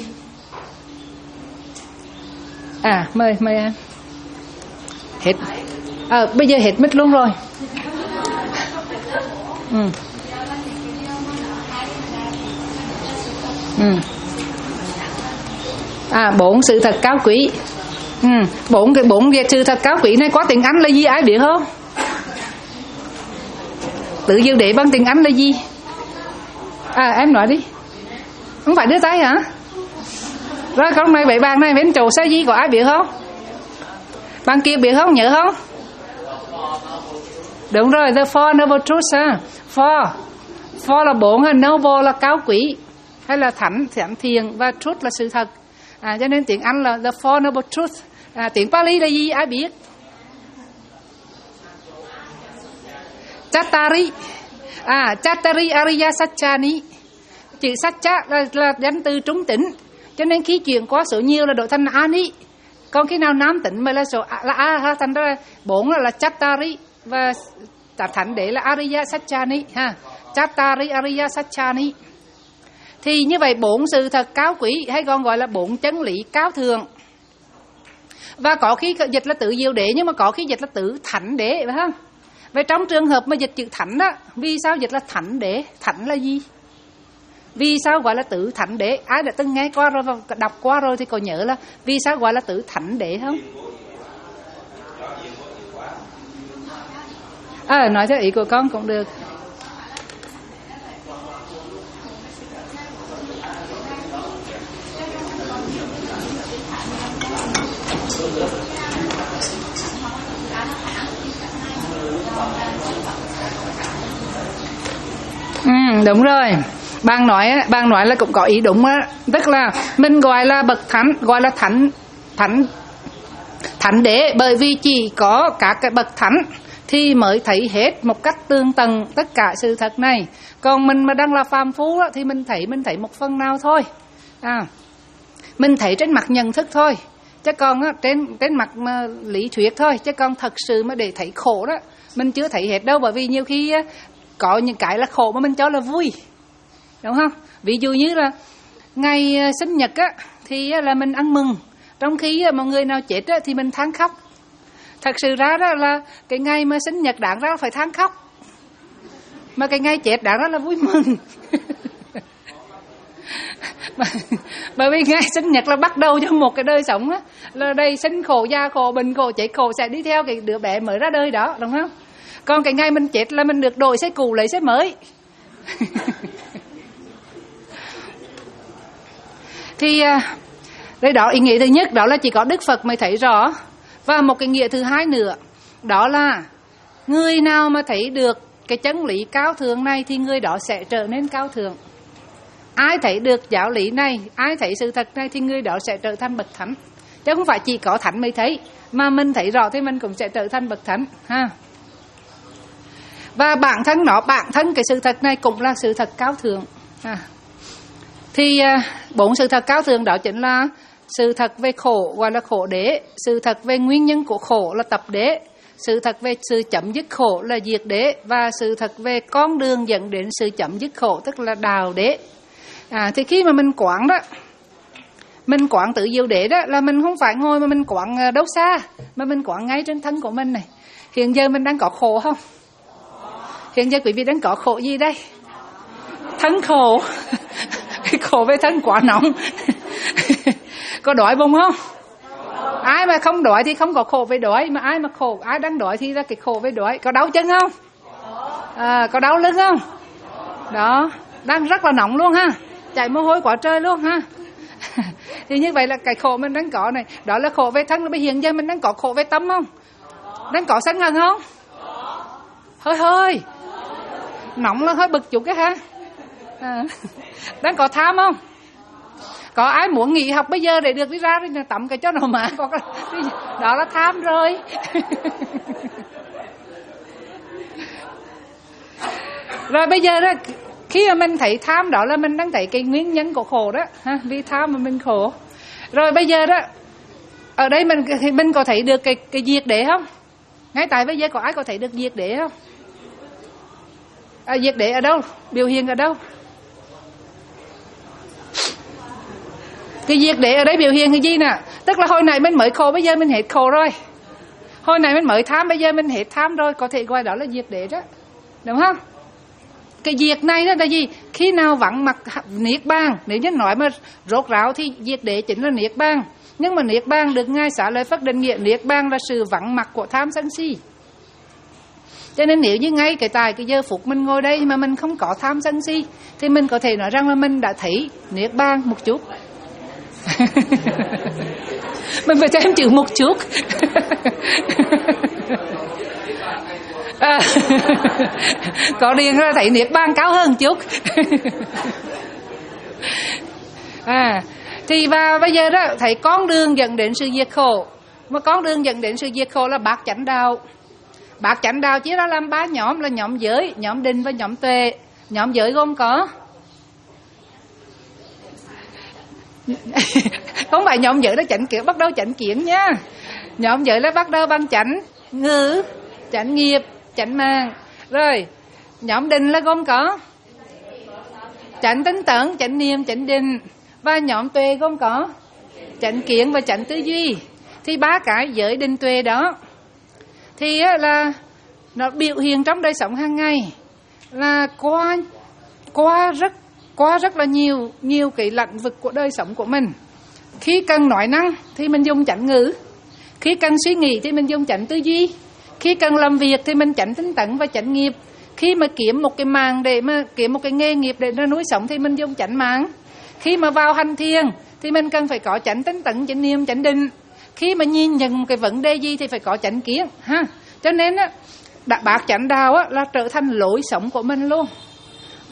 A: À, mời mời anh. Hết. À, bây giờ hết mic luôn rồi. Ừ. Ừ. À, bốn sự thật cao quý. Ừ. Bốn cái bốn việc sự thật cao quý này có tiếng Anh là gì ai biết không? Tự diệu đế bằng tiếng Anh là gì? À, em nói đi. Không phải đưa tay hả? Rồi con này bảy bàn này bên chỗ sa di có ai biết không? Bạn kia biết không? Nhớ không? Đúng rồi, the four noble truths ha. Four. Four là bốn, noble là cao quý, hay là thánh, thánh thiền, và truth là sự thật. À, cho nên tiếng Anh là the four noble truths. À, tiếng Pali là gì? Ai biết? Chattari. À, Chattari Ariya Satchani. Chữ Satcha là, là danh từ trung tính, cho nên khi chuyển qua số nhiều là đổi thành Ani. Còn khi nào nam tính mới là số là A, thành ra bốn là, là Chattari, và thánh đế là Ariya Satchani ha. Chattari Ariya Satchani. Thì như vậy bốn sự thật cao quý, hay còn gọi là bốn chân lý cao thượng. Và có khi dịch là tứ diệu đế, nhưng mà có khi dịch là tứ thánh đế, phải không? Vậy trong trường hợp mà dịch chữ thánh đó, vì sao dịch là thánh đế? Thánh là gì? Vì sao gọi là tứ thánh đế? Ai đã từng nghe qua rồi và đọc qua rồi thì có nhớ là vì sao gọi là tứ thánh đế không? À, nói theo ý của con cũng được. Ừ, đúng rồi. Bạn nói bạn nói là cũng có ý đúng á, tức là mình gọi là bậc thánh, gọi là thánh thánh thánh đế, bởi vì chỉ có các cái bậc thánh thì mới thấy hết một cách tường tận tất cả sự thật này. Còn mình mà đang là phàm phu đó, thì mình thấy mình thấy một phần nào thôi. À, mình thấy trên mặt nhận thức thôi, chứ còn á, trên trên mặt mà lý thuyết thôi, chứ còn thật sự mà để thấy khổ đó mình chưa thấy hết đâu. Bởi vì nhiều khi á, có những cái là khổ mà mình cho là vui, đúng không? Ví dụ như là ngày sinh nhật á, thì là mình ăn mừng, trong khi mà người nào chết á, thì mình than khóc. Thật sự ra đó là cái ngày mà sinh nhật đáng ra phải than khóc, mà cái ngày chết đáng ra là vui mừng. Bởi vì ngày sinh nhật là bắt đầu cho một cái đời sống á, là đây sinh khổ, già khổ, bệnh khổ, chết khổ sẽ đi theo cái đứa bé mới ra đời đó, đúng không? Còn cái ngày mình chết là mình được đổi xe cũ lấy xe mới. Thì đây đó, ý nghĩa thứ nhất đó là chỉ có Đức Phật mới thấy rõ. Và một cái nghĩa thứ hai nữa, đó là người nào mà thấy được cái chân lý cao thượng này thì người đó sẽ trở nên cao thượng. Ai thấy được giáo lý này, ai thấy sự thật này thì người đó sẽ trở thành bậc thánh. Chứ không phải chỉ có thánh mới thấy, mà mình thấy rõ thì mình cũng sẽ trở thành bậc thánh ha. Và bản thân nó, bản thân cái sự thật này cũng là sự thật cao thượng ha. Thì bốn sự thật cao thượng đó chính là sự thật về khổ gọi là khổ đế, sự thật về nguyên nhân của khổ là tập đế, sự thật về sự chấm dứt khổ là diệt đế, và sự thật về con đường dẫn đến sự chấm dứt khổ tức là đạo đế. À, thì khi mà mình quán đó, mình quán tự diệu đế đó, là mình không phải ngồi mà mình quán đâu xa, mà mình quán ngay trên thân của mình này. Hiện giờ mình đang có khổ không? Hiện giờ quý vị đang có khổ gì đây? Thân khổ. Khổ về thân quá nóng. Có đói bụng không? Ai mà không đói thì không có khổ về đói, mà ai mà khổ, ai đang đói thì ra cái khổ về đói. Có đau chân không? À, có đau lưng không? Đó, đang rất là nóng luôn ha, chảy mồ hôi quá trời luôn ha. Thì như vậy là cái khổ mình đang có này, đó là khổ về thân. Bây hiện giờ mình đang có khổ về tâm không? Đang có sân hận không? Hơi hơi nóng là hơi bực chút cái ha. À, đang có tham không? Có ai muốn nghỉ học bây giờ để được đi ra đi tắm cái cho nào mà có cái... đó là tham rồi. Rồi bây giờ đó, khi mà mình thấy tham đó là mình đang thấy cái nguyên nhân của khổ đó ha, vì tham mà mình khổ. Rồi bây giờ đó, ở đây mình mình có thấy được cái cái diệt đế không? Ngay tại bây giờ có ai có thấy được diệt đế không? À, diệt đế ở đâu? Biểu hiện ở đâu? Cái diệt đế ở đây biểu hiện cái gì nè? Tức là hồi nãy mình mới khổ, bây giờ mình hết khổ rồi. Hồi nãy mình mới tham, bây giờ mình hết tham rồi, có thể gọi đó là diệt đế đó, đúng không? Cái diệt này đó là gì? Khi nào vắng mặt niết bàn, nếu như nói mà rốt ráo thì diệt đế chính là niết bàn. Nhưng mà niết bàn được Ngài Xá Lợi Phất định nghĩa niết bàn là sự vắng mặt của tham sân si. Cho nên nếu như ngay cái tại cái giờ phút mình ngồi đây mà mình không có tham sân si thì mình có thể nói rằng là mình đã thấy niết bàn một chút. Mình phải thêm chữ một chút. À, có điền ra thấy niết bàn cao hơn chút. À, thì và bây giờ đó thấy con đường dẫn đến sự diệt khổ. Mà con đường dẫn đến sự diệt khổ là bát chánh đạo. Bát chánh đạo chia ra làm ba nhóm là nhóm giới, nhóm định và nhóm tuệ. Nhóm giới gồm có không phải nhóm giới là chánh kiến, bắt đầu chánh kiến nha. Nhóm giới là bắt đầu bằng chánh ngữ, chánh nghiệp, chánh mạng. Rồi nhóm định là gồm có chánh tinh tấn, chánh niệm, chánh định. Và nhóm tuệ gồm có chánh kiến và chánh tư duy. Thì ba cái giới định tuệ đó thì là nó biểu hiện trong đời sống hàng ngày, là qua qua rất qua rất là nhiều nhiều cái lĩnh vực của đời sống của mình. Khi cần nói năng thì mình dùng chánh ngữ, khi cần suy nghĩ thì mình dùng chánh tư duy, khi cần làm việc thì mình chánh tinh tấn và chánh nghiệp, khi mà kiếm một cái mạng để mà kiếm một cái nghề nghiệp để nó nuôi sống thì mình dùng chánh mạng, khi mà vào hành thiền thì mình cần phải có chánh tinh tấn, chánh niệm, chánh định, khi mà nhìn nhận một cái vấn đề gì thì phải có chánh kiến ha. Cho nên á, bát chánh đạo á là trở thành lối sống của mình luôn.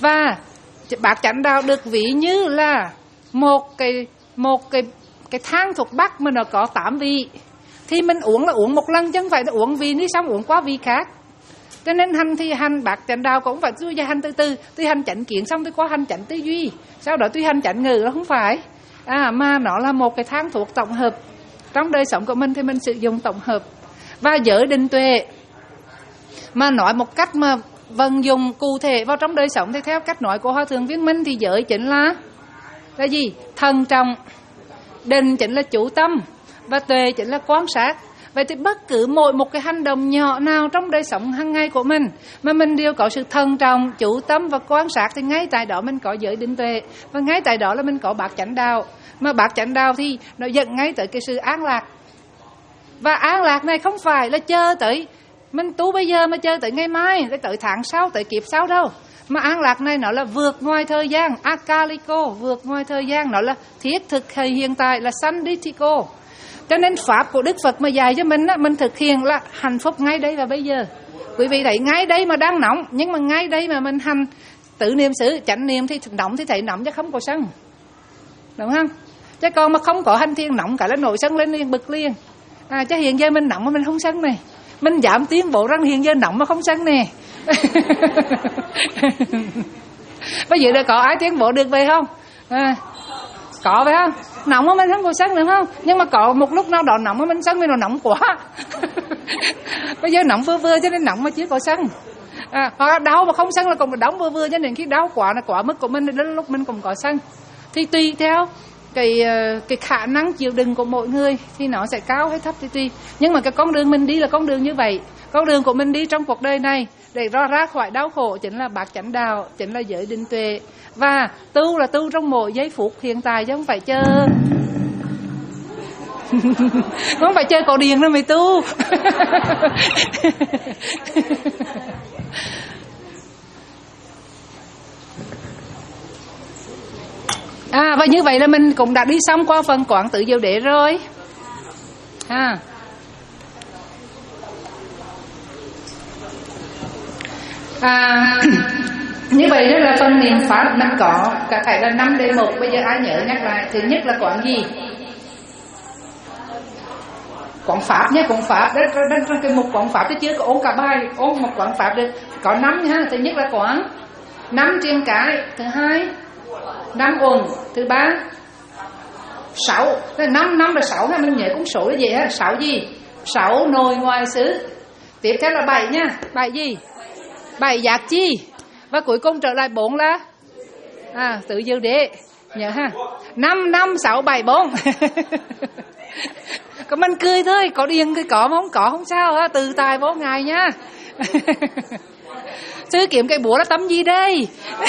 A: Và bát chánh đạo được ví như là một cái một cái cái thang thuộc bắc mà nó có tám vị, thì mình uống là uống một lần chứ không phải là uống vị đi xong uống qua vị khác. Cho nên hành thì hành bát chánh đạo cũng phải duy hành từ từ, tuy hành chánh kiến xong tôi qua hành chánh tư duy, sau đó tuy hành chánh ngữ, nó không phải à, mà nó là một cái thang thuộc tổng hợp. Trong đời sống của mình thì mình sử dụng tổng hợp. Và giới định tuệ mà nói một cách mà vận dụng cụ thể vào trong đời sống thì theo cách nói của Hòa Thượng Viên Minh thì giới chính là là gì? Thần trọng, định chính là chú tâm, và tuệ chính là quan sát. Vậy thì bất cứ mỗi một cái hành động nhỏ nào trong đời sống hàng ngày của mình mà mình đều có sự thần trọng, chú tâm và quan sát, thì ngay tại đó mình có giới định tuệ, và ngay tại đó là mình có bát chánh đạo. Mà bát chánh đạo thì nó dẫn ngay tới cái sự an lạc. Và an lạc này không phải là chờ tới mình tu bây giờ mà chờ tới ngày mai, tới tháng sau, tới kiếp sau đâu. Mà an lạc này nó là vượt ngoài thời gian, akaliko, vượt ngoài thời gian, nó là thiết thực hay hiện tại, là sanditiko. Cho nên pháp của Đức Phật mà dạy cho mình á, mình thực hiện là hạnh phúc ngay đây và bây giờ. Quý vị thấy ngay đây mà đang nóng, nhưng mà ngay đây mà mình hành tự niệm xứ, chánh niệm thì nóng thì thấy nóng chứ không có sân, đúng không? Chứ còn mà không có hành thiền nóng cả là nổi sân lên liền, bực liền. À, chứ hiện giờ mình nóng mà mình không sân này, mình giảm tiến bộ rằng hiện giờ nóng mà không sân nè. Bây giờ đã có ai tiến bộ được vậy không? À, có phải không? Nóng mà mình không có sân được không? Nhưng mà có một lúc nào đó nóng mà mình sân, mình nó nóng quá. Bây giờ nóng vừa vừa cho nên nóng mà chưa có sân. À, hoặc đau mà không sân là còn đóng vừa vừa, cho nên khi đau quá là quá mức của mình thì đến lúc mình cũng có sân. Thì tùy theo cái cái khả năng chịu đựng của mỗi người thì nó sẽ cao hay thấp thì tùy. Nhưng mà cái con đường mình đi là con đường như vậy. Con đường của mình đi trong cuộc đời này để ra ra khỏi đau khổ chính là bát chánh đạo, chính là giới định tuệ. Và tu là tu trong mỗi giây phút hiện tại chứ không phải chờ không phải chơi cổ điển đâu mày tu. À, và như vậy là mình cũng đã đi xong qua phần quán tự diệu đế rồi. À. À, như vậy đó là phần niệm pháp mình có cả thảy là năm đề mục. Bây giờ ai nhớ nhắc lại. Thứ nhất là quán gì? Quán pháp nhé, quán pháp. Đó, trong cái mục quán pháp chứ chưa có ôn cả bài, ôn một quán pháp được. Có năm nha. Thứ nhất là quán năm triền cái. Thứ hai năm uẩn. Thứ ba sáu. Năm năm là sáu nha, mình nhớ cũng số là gì á? Sáu gì? Sáu nội ngoại xứ. Tiếp theo là bảy nha. Bảy gì? Bảy giác chi. Và cuối cùng trở lại bốn là à, tự diệu đế. Nhớ ha. Năm năm sáu bảy bốn. Có mình cười thôi, có điên thì có mà không có không sao ha, từ tài vô ngài nha. Sư kiếm cái búa là tấm gì đây?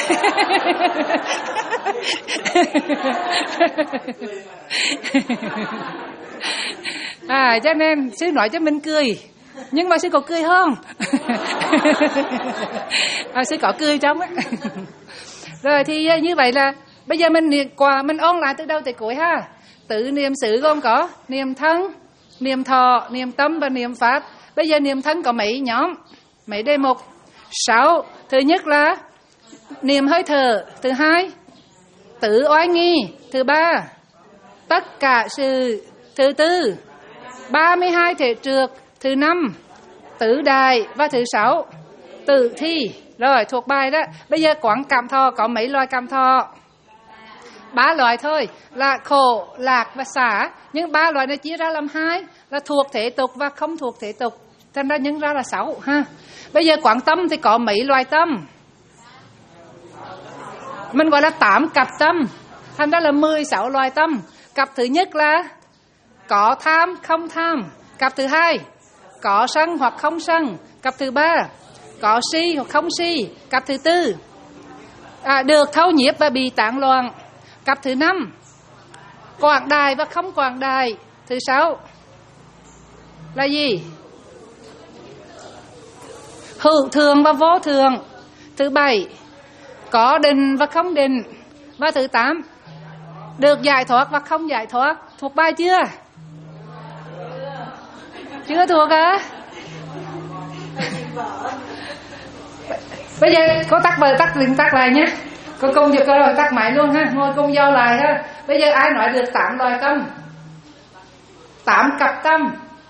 A: À, cho nên sư nói cho mình cười. Nhưng mà sư có cười không? À, sư có cười trong á. Rồi thì như vậy là bây giờ mình qua mình ôn lại từ đầu tới cuối ha. Tự niệm xứ gồm có niệm thân, niệm thọ, niệm tâm và niệm pháp. Bây giờ niệm thân có mấy nhóm, mấy đề mục? Sáu. Thứ nhất là niệm hơi thở. Thứ hai tự oai nghi. Thứ ba tất cả sự. Thứ tư ba mươi hai thể trượt. Thứ năm tự đại. Và thứ sáu tự thi. Rồi thuộc bài đó. Bây giờ quán cảm thọ có mấy loại cảm thọ? Ba loại thôi, là khổ, lạc và xả. Nhưng ba loại này chia ra làm hai, là thuộc thế tục và không thuộc thế tục. Thành ra nhân ra là sáu ha. Bây giờ quán tâm thì có mấy loại tâm? Mình gọi là tám cặp tâm. Thành ra là mười sáu loại tâm. Cặp thứ nhất là có tham, không tham. Cặp thứ hai có sân hoặc không sân. Cặp thứ ba có si hoặc không si. Cặp thứ tư à, được thâu nhiếp và bị tán loạn. Cặp thứ năm quảng đại và không quảng đại. Thứ sáu là gì? Hữu thường và vô thường. Thứ bảy có định và không định. Và thứ tám được giải thoát và không giải thoát. Thuộc bài chưa? Chưa thuộc hả? Bây giờ cô tắt bờ tắt liền tắt lại nhé. Cô cùng cho cô rồi tắt máy luôn ha. Ngồi cùng giao lại ha. Bây giờ ai nói được tám loài tâm? Tám cặp tâm.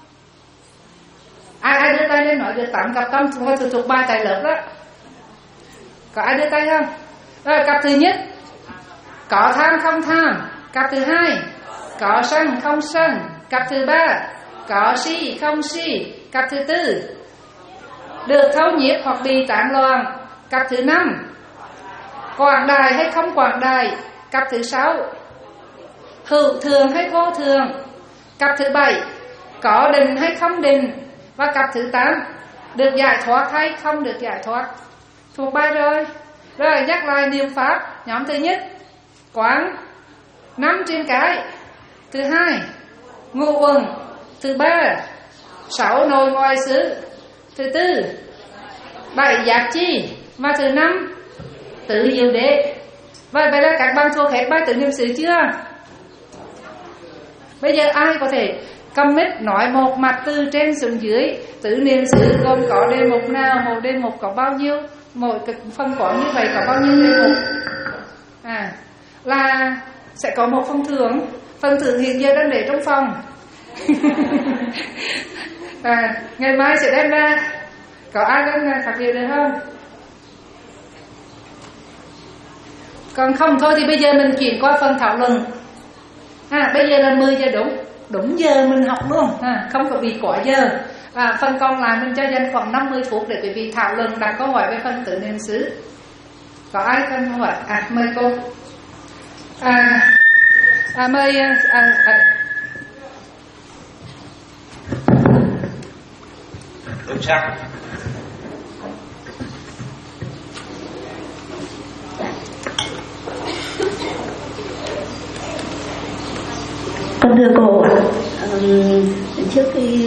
A: Ai ai đưa tay lên nói được tám cặp tâm? Chúng ta thuộc thuộc ba tại lớp đó. Có ai đưa tay không? Rồi cặp thứ nhất, có tham không tham. Cặp thứ hai, có sân không sân. Cặp thứ ba, có si không si. Cặp thứ tư, được thấu nhiếp hoặc bị tán loạn. Cặp thứ năm, quảng đại hay không quảng đại. Cặp thứ sáu, hữu thường hay vô thường. Cặp thứ bảy, có định hay không định. Và cặp thứ tám, được giải thoát hay không được giải thoát. Thuộc bài rồi. Rồi nhắc lại niệm pháp. Nhóm thứ nhất, quán năm trên cái. Thứ hai, ngũ uẩn. Thứ ba, sáu nội ngoại xứ. Thứ tư, bảy giác chi. Và thứ năm, tự diệu đế. Vậy vậy là các bạn thuộc hết bài tự niệm xứ chưa? Bây giờ ai có thể cầm mic nói một mặt từ trên xuống dưới tự niệm xứ gồm có đề mục nào, một đề mục có bao nhiêu, mỗi cái phần quán như vậy có bao nhiêu đề mục? À, là sẽ có một phần thưởng. Phần thưởng hiện giờ đang để trong phòng. À, ngày mai sẽ đem ra. Có ai đang phát biểu được không? Còn không thôi thì bây giờ mình chuyển qua phần thảo luận. À, bây giờ là mười giờ đúng. Đúng giờ mình học luôn, à, không có bị quá giờ. À, phần còn lại mình cho dành khoảng năm mươi phút để quý vị thảo luận, đặt câu hỏi về phần tự niệm xứ. Có ai cần hỏi? À, mời cô. À, à mời. À, à.
B: Đúng xác.
C: Con thưa cô ạ, um, trước khi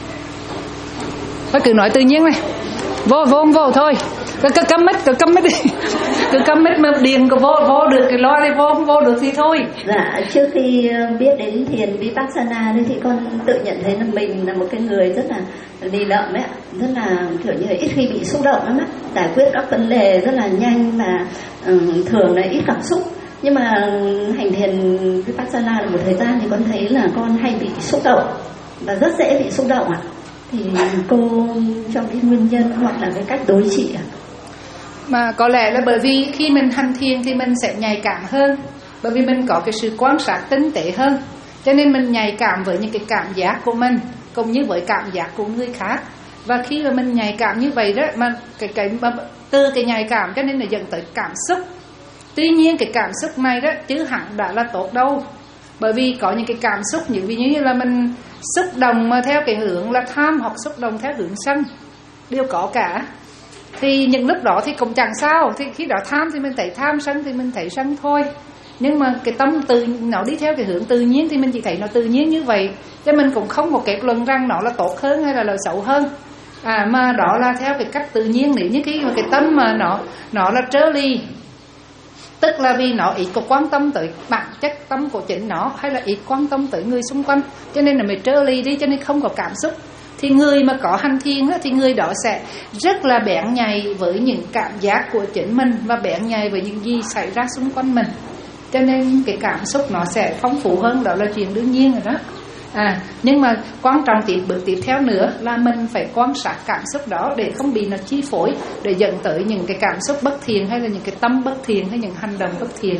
A: Thôi cứ nói tự nhiên này. Vô vô vô thôi. Cứ cứ cắm mic, cứ cắm mic đi. Cứ cắm mic mà điền có vô vô được cái loa thì vô, không vô được thì thôi.
C: Dạ, trước khi biết đến thiền Vipassana thì con tự nhận thấy là mình là một cái người rất là lì lợm ấy, rất là kiểu như là ít khi bị xúc động lắm á, giải quyết các vấn đề rất là nhanh và um, thường là ít cảm xúc. Nhưng mà hành thiền Vipassana một thời gian thì con thấy là con hay bị xúc động và rất dễ bị xúc động ạ. Thì cô cho cái nguyên nhân hoặc là cái cách đối trị ạ?
A: Mà có lẽ là bởi vì khi mình hành thiền thì mình sẽ nhạy cảm hơn. Bởi vì mình có cái sự quan sát tinh tế hơn. Cho nên mình nhạy cảm với những cái cảm giác của mình cũng như với cảm giác của người khác. Và khi mà mình nhạy cảm như vậy đó, mà cái, cái mà từ cái nhạy cảm cho nên là dẫn tới cảm xúc. Tuy nhiên cái cảm xúc này đó chứ hẳn đã là tốt đâu. Bởi vì có những cái cảm xúc như ví dụ như là mình xúc động mà theo cái hướng là tham, hoặc xúc động theo hướng sân, đều có cả. Thì những lúc đó thì cũng chẳng sao. Thì khi đó tham thì mình thấy tham, sân thì mình thấy sân thôi. Nhưng mà cái tâm từ nó đi theo cái hướng tự nhiên thì mình chỉ thấy nó tự nhiên như vậy. Cho mình cũng không có kết luận rằng nó là tốt hơn hay là, là xấu hơn. À, mà đó là theo cái cách tự nhiên. Nếu như khi mà cái tâm mà nó nó là trớ ly, tức là vì nó ít có quan tâm tới bản chất tâm của chính nó, hay là ít quan tâm tới người xung quanh, cho nên là mình trơ ly đi, cho nên không có cảm xúc. Thì người mà có hành thiền đó, thì người đó sẽ rất là bén nhạy với những cảm giác của chính mình, và bén nhạy với những gì xảy ra xung quanh mình. Cho nên cái cảm xúc nó sẽ phong phú hơn, đó là chuyện đương nhiên rồi đó. À, nhưng mà quan trọng tiếp bước tiếp theo nữa là mình phải quan sát cảm xúc đó để không bị nó chi phối, để dẫn tới những cái cảm xúc bất thiện, hay là những cái tâm bất thiện, hay những hành động bất thiện.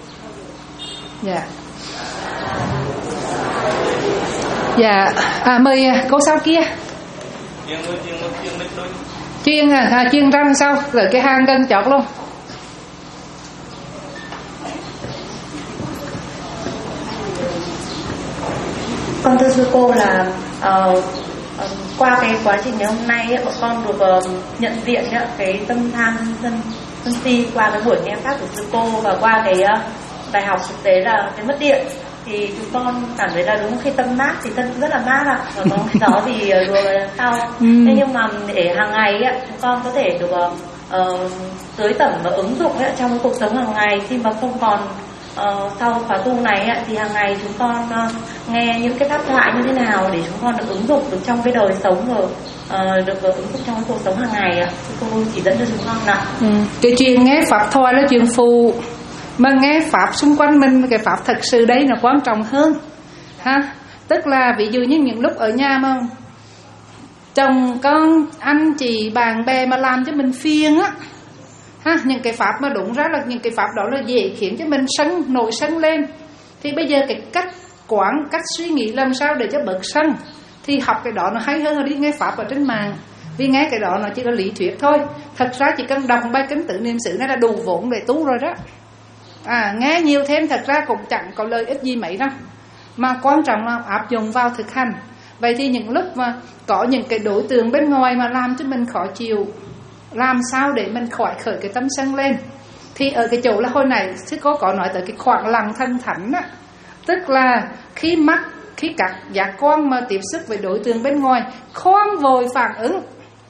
A: Dạ. Yeah. Dạ. À, mời cô sau kia. Chuyên à, à chuyên răng sau, rồi cái hang gần chót luôn.
D: Con thưa sư cô là uh, uh, qua cái quá trình ngày hôm nay ấy, bọn con được uh, nhận diện ấy, cái tâm tham sân sân si qua cái buổi nghe pháp của sư cô, và qua cái uh, bài học thực tế là cái mất điện, thì chúng con cảm thấy là đúng khi tâm mát thì tâm rất là mát ạ, và có cái đó thì uh, đùa vào sau. Ừ. Thế nhưng mà để hàng ngày ấy, chúng con có thể được uh, tưới tẩm và ứng dụng ấy, trong cái cuộc sống hàng ngày, khi mà không còn Uh, sau khóa tu này ấy, thì hàng ngày chúng con uh, nghe những cái pháp thoại như thế nào để chúng con được ứng dụng được trong cái đời sống, rồi uh, được ứng dụng trong cuộc sống hàng ngày ạ. Cô chỉ dẫn cho chúng con ạ.
A: Ừ. Cái chuyện nghe pháp thôi là chuyện phụ, mà nghe pháp xung quanh mình, cái pháp thật sự đấy là quan trọng hơn ha. Tức là ví dụ như những lúc ở nhà mà chồng con, anh chị, bạn bè mà làm cho mình phiền á ha, những cái pháp mà đúng ra là những cái pháp đó là dễ khiến cho mình sân, nổi sân lên. Thì bây giờ cái cách quán, cách suy nghĩ làm sao để cho bớt sân, thì học cái đó nó hay hơn là đi nghe pháp ở trên mạng. Vì nghe cái đó nó chỉ có lý thuyết thôi. Thật ra chỉ cần đọc bài Kinh Tứ Niệm xứ này là đủ vốn để tu rồi đó. À, nghe nhiều thêm thật ra cũng chẳng có lợi ích gì mấy đâu, mà quan trọng là áp dụng vào thực hành. Vậy thì những lúc mà có những cái đối tượng bên ngoài mà làm cho mình khó chịu, làm sao để mình khỏi khởi cái tâm sân lên? Thì ở cái chỗ là hồi nãy sư cô có nói tới cái khoảng lặng thanh thảnh á, tức là khi mắt, khi các giác quan mà tiếp xúc với đối tượng bên ngoài, khoan vội phản ứng,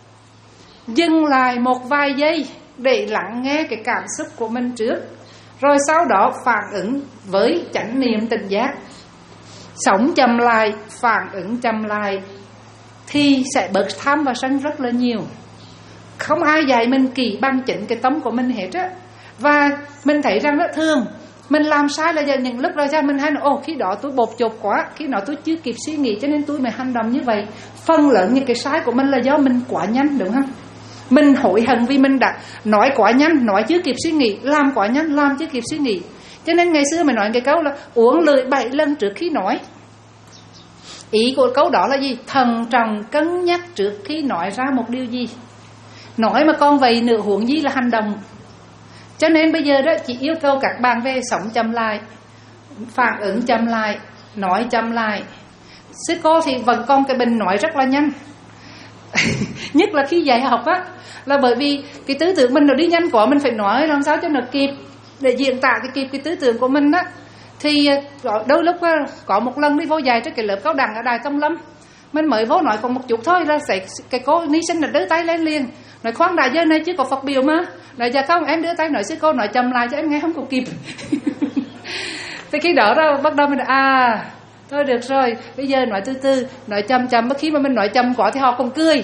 A: dừng lại một vài giây để lắng nghe cái cảm xúc của mình trước, rồi sau đó phản ứng với chánh niệm tỉnh giác. Sống chậm lại, phản ứng chậm lại, thì sẽ bớt tham và sân rất là nhiều. Không ai dạy mình kỹ bằng chỉnh cái tâm của mình hết á. Và mình thấy rằng rất thường mình làm sai là những lúc ra ra mình hay nói ồ khi đó tôi bột chột quá, khi đó tôi chưa kịp suy nghĩ cho nên tôi mới hành động như vậy. Phần lớn những cái sai của mình là do mình quá nhanh, đúng không? Mình hối hận vì mình đã nói quá nhanh, nói chưa kịp suy nghĩ, làm quá nhanh, làm chưa kịp suy nghĩ. Cho nên ngày xưa mình nói cái câu là uống lưỡi bảy lần trước khi nói. Ý của câu đó là gì? Thận trọng cân nhắc trước khi nói ra một điều gì. Nói mà con vậy nữa huống gì là hành động. Cho nên bây giờ đó chỉ yêu cầu các bạn về sống chậm lại, phản ứng chậm lại, nói chậm lại. Sư cô thì vẫn còn cái bình nói rất là nhanh. Nhất là khi dạy học á, là bởi vì cái tư tưởng mình nó đi nhanh quá, mình phải nói làm sao cho nó kịp, để diễn tả cái kịp cái tư tưởng của mình á. Thì đôi lúc á, có một lần đi vô dạy trên cái lớp cao đẳng ở Đài Tông Lâm, mình mới vô nói còn một chút thôi là sẽ cái cô ni sinh là đưa tay lên liền, nói khoan đã giờ này chứ có Phật biểu mà. Nói dạ không, em đưa tay nói sư cô nói chậm lại cho em nghe không có kịp. Thì khi đó đó bắt đầu mình à thôi được rồi, bây giờ nói từ từ, nói chậm chậm. Mà khi mà mình nói chậm quá thì họ cũng cười.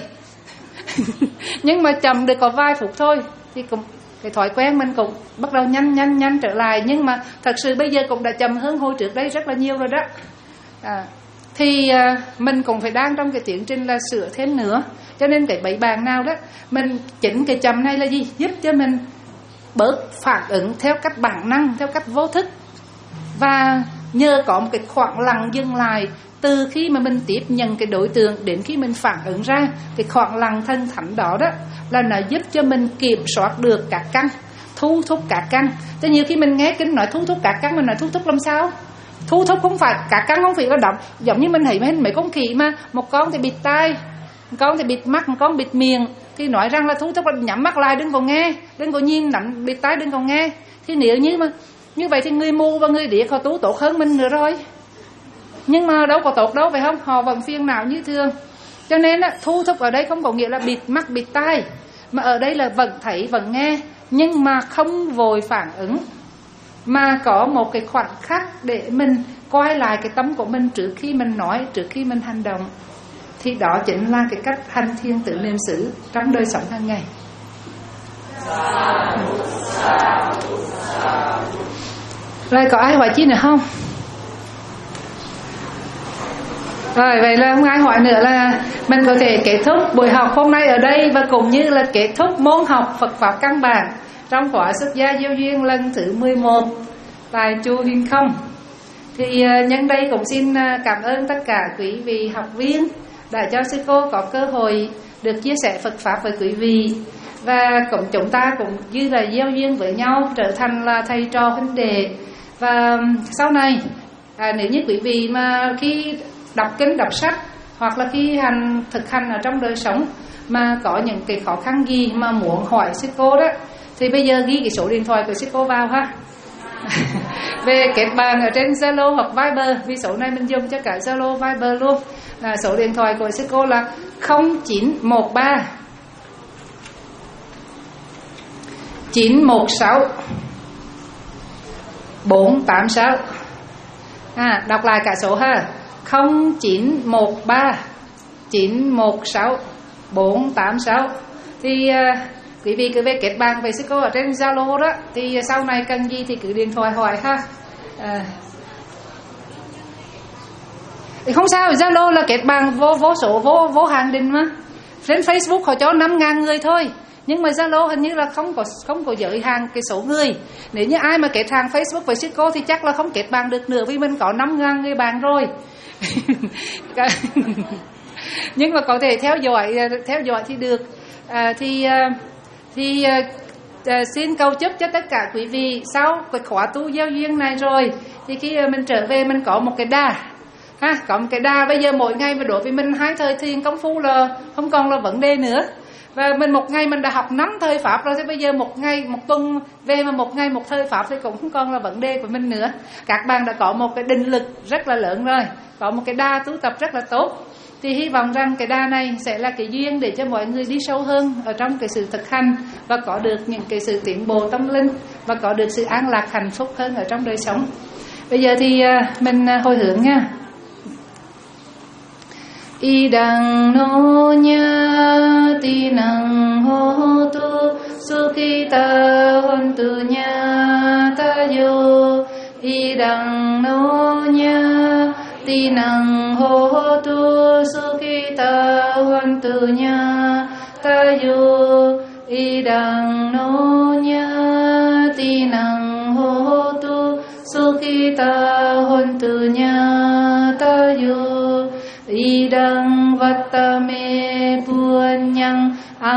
A: Nhưng mà chậm được có vài phút thôi thì cũng cái thói quen mình cũng bắt đầu nhanh nhanh nhanh trở lại. Nhưng mà thật sự bây giờ cũng đã chậm hơn hồi trước đây rất là nhiều rồi đó. À, thì à, mình cũng phải đang trong cái tiến trình là sửa thêm nữa. Cho nên cái bẫy bàn nào đó mình chỉnh cái chậm này là gì? Giúp cho mình bớt phản ứng theo cách bản năng, theo cách vô thức. Và nhờ có một cái khoảng lặng dừng lại từ khi mà mình tiếp nhận cái đối tượng đến khi mình phản ứng ra, cái khoảng lặng thanh thảnh đó đó là nó giúp cho mình kiểm soát được các căn, thu thúc các căn. Cho nhiều khi mình nghe kinh nói thu thúc các căn, mình nói thu thúc làm sao? Thu thúc không phải các căn không phải có động, giống như mình thấy mấy, mấy con khỉ mà một con thì bịt tai, một con thì bịt mắt, một con bịt miệng, thì nói rằng là thu thúc là nhắm mắt lại, đừng có nghe, đừng có nhìn, nắm bịt tai, đừng có nghe. Thì nếu như mà như vậy thì người mù và người điếc họ tu tốt hơn mình nữa rồi. Nhưng mà đâu có tốt đâu, phải không? Họ vẫn phiền não như thường. Cho nên á, thu thúc ở đây không có nghĩa là bịt mắt, bịt tai, mà ở đây là vẫn thấy, vẫn nghe, nhưng mà không vội phản ứng, mà có một cái khoảnh khắc để mình quay lại cái tâm của mình trước khi mình nói, trước khi mình hành động. Thì đó chính là cái cách hành thiền tự niệm xứ trong đời sống hàng ngày. Rồi có ai hỏi chi nữa không? Rồi vậy là không ai hỏi nữa là mình có thể kết thúc buổi học hôm nay ở đây, và cũng như là kết thúc môn học Phật Pháp căn bản trong khóa xuất gia Gieo Duyên lần thứ mười một tại chùa Huyền Không. Thì nhân đây cũng xin cảm ơn tất cả quý vị học viên đã cho sư cô có cơ hội được chia sẻ Phật Pháp với quý vị. Và cũng chúng ta cũng như là gieo duyên với nhau, trở thành là thầy trò huynh đệ. Và sau này à, nếu như quý vị mà khi đọc kinh, đọc sách, hoặc là khi hành thực hành ở trong đời sống mà có những cái khó khăn gì mà muốn hỏi sư cô đó, thì bây giờ ghi cái số điện thoại của sư cô vào ha. Về kết bạn ở trên Zalo hoặc Viber, vì số này mình dùng cho cả Zalo, Viber luôn. Là số điện thoại của sư cô là không chín một ba chín một sáu bốn tám sáu. À, đọc lại cả số ha. không chín một ba chín một sáu bốn tám sáu. Thì uh, quý vị cứ về kết bạn với sư cô ở trên Zalo đó, thì sau này cần gì thì cứ điện thoại hỏi ha. À, thì không sao, Zalo là kết bạn vô vô số vô vô hạn định mà. Trên Facebook họ cho năm ngàn người thôi, nhưng mà Zalo hình như là không có không có giới hạn cái số người. Nếu như ai mà kết hàng Facebook với sư cô thì chắc là không kết bạn được nữa, vì mình có năm ngàn người bạn rồi. Nhưng mà có thể theo dõi theo dõi thì được. À, thì thì à, xin cầu chúc cho tất cả quý vị sau cái khóa tu giao duyên này rồi thì khi mình trở về mình có một cái đà ha, có một cái đà. Bây giờ mỗi ngày mà đối với mình hai thời thiền công phu là không còn là vấn đề nữa, và mình một ngày mình đã học năm thời pháp rồi, thì bây giờ một ngày một tuần về mà một ngày một thời pháp thì cũng không còn là vấn đề của mình nữa. Các bạn đã có một cái định lực rất là lớn rồi, có một cái đà tu tập rất là tốt. Thì hy vọng rằng cái đà này sẽ là cái duyên để cho mọi người đi sâu hơn ở trong cái sự thực hành, và có được những cái sự tiến bộ tâm linh, và có được sự an lạc hạnh phúc hơn ở trong đời sống. Bây giờ thì mình hồi hướng nha. Idang no nya tinang hotu sukhita hontu nya tayo. Idang no nya tinang hotu sukhita hontu nya tayo. Idang no nya tinang hotu sukhita hontu nya tayo. Idang vattame punyang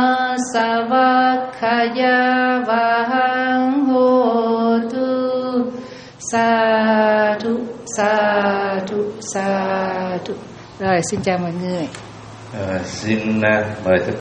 A: asavakhaya vahang hotu. Sadhu, sadhu, sadhu. Rồi, xin chào mọi người.
B: À, xin uh, mời tất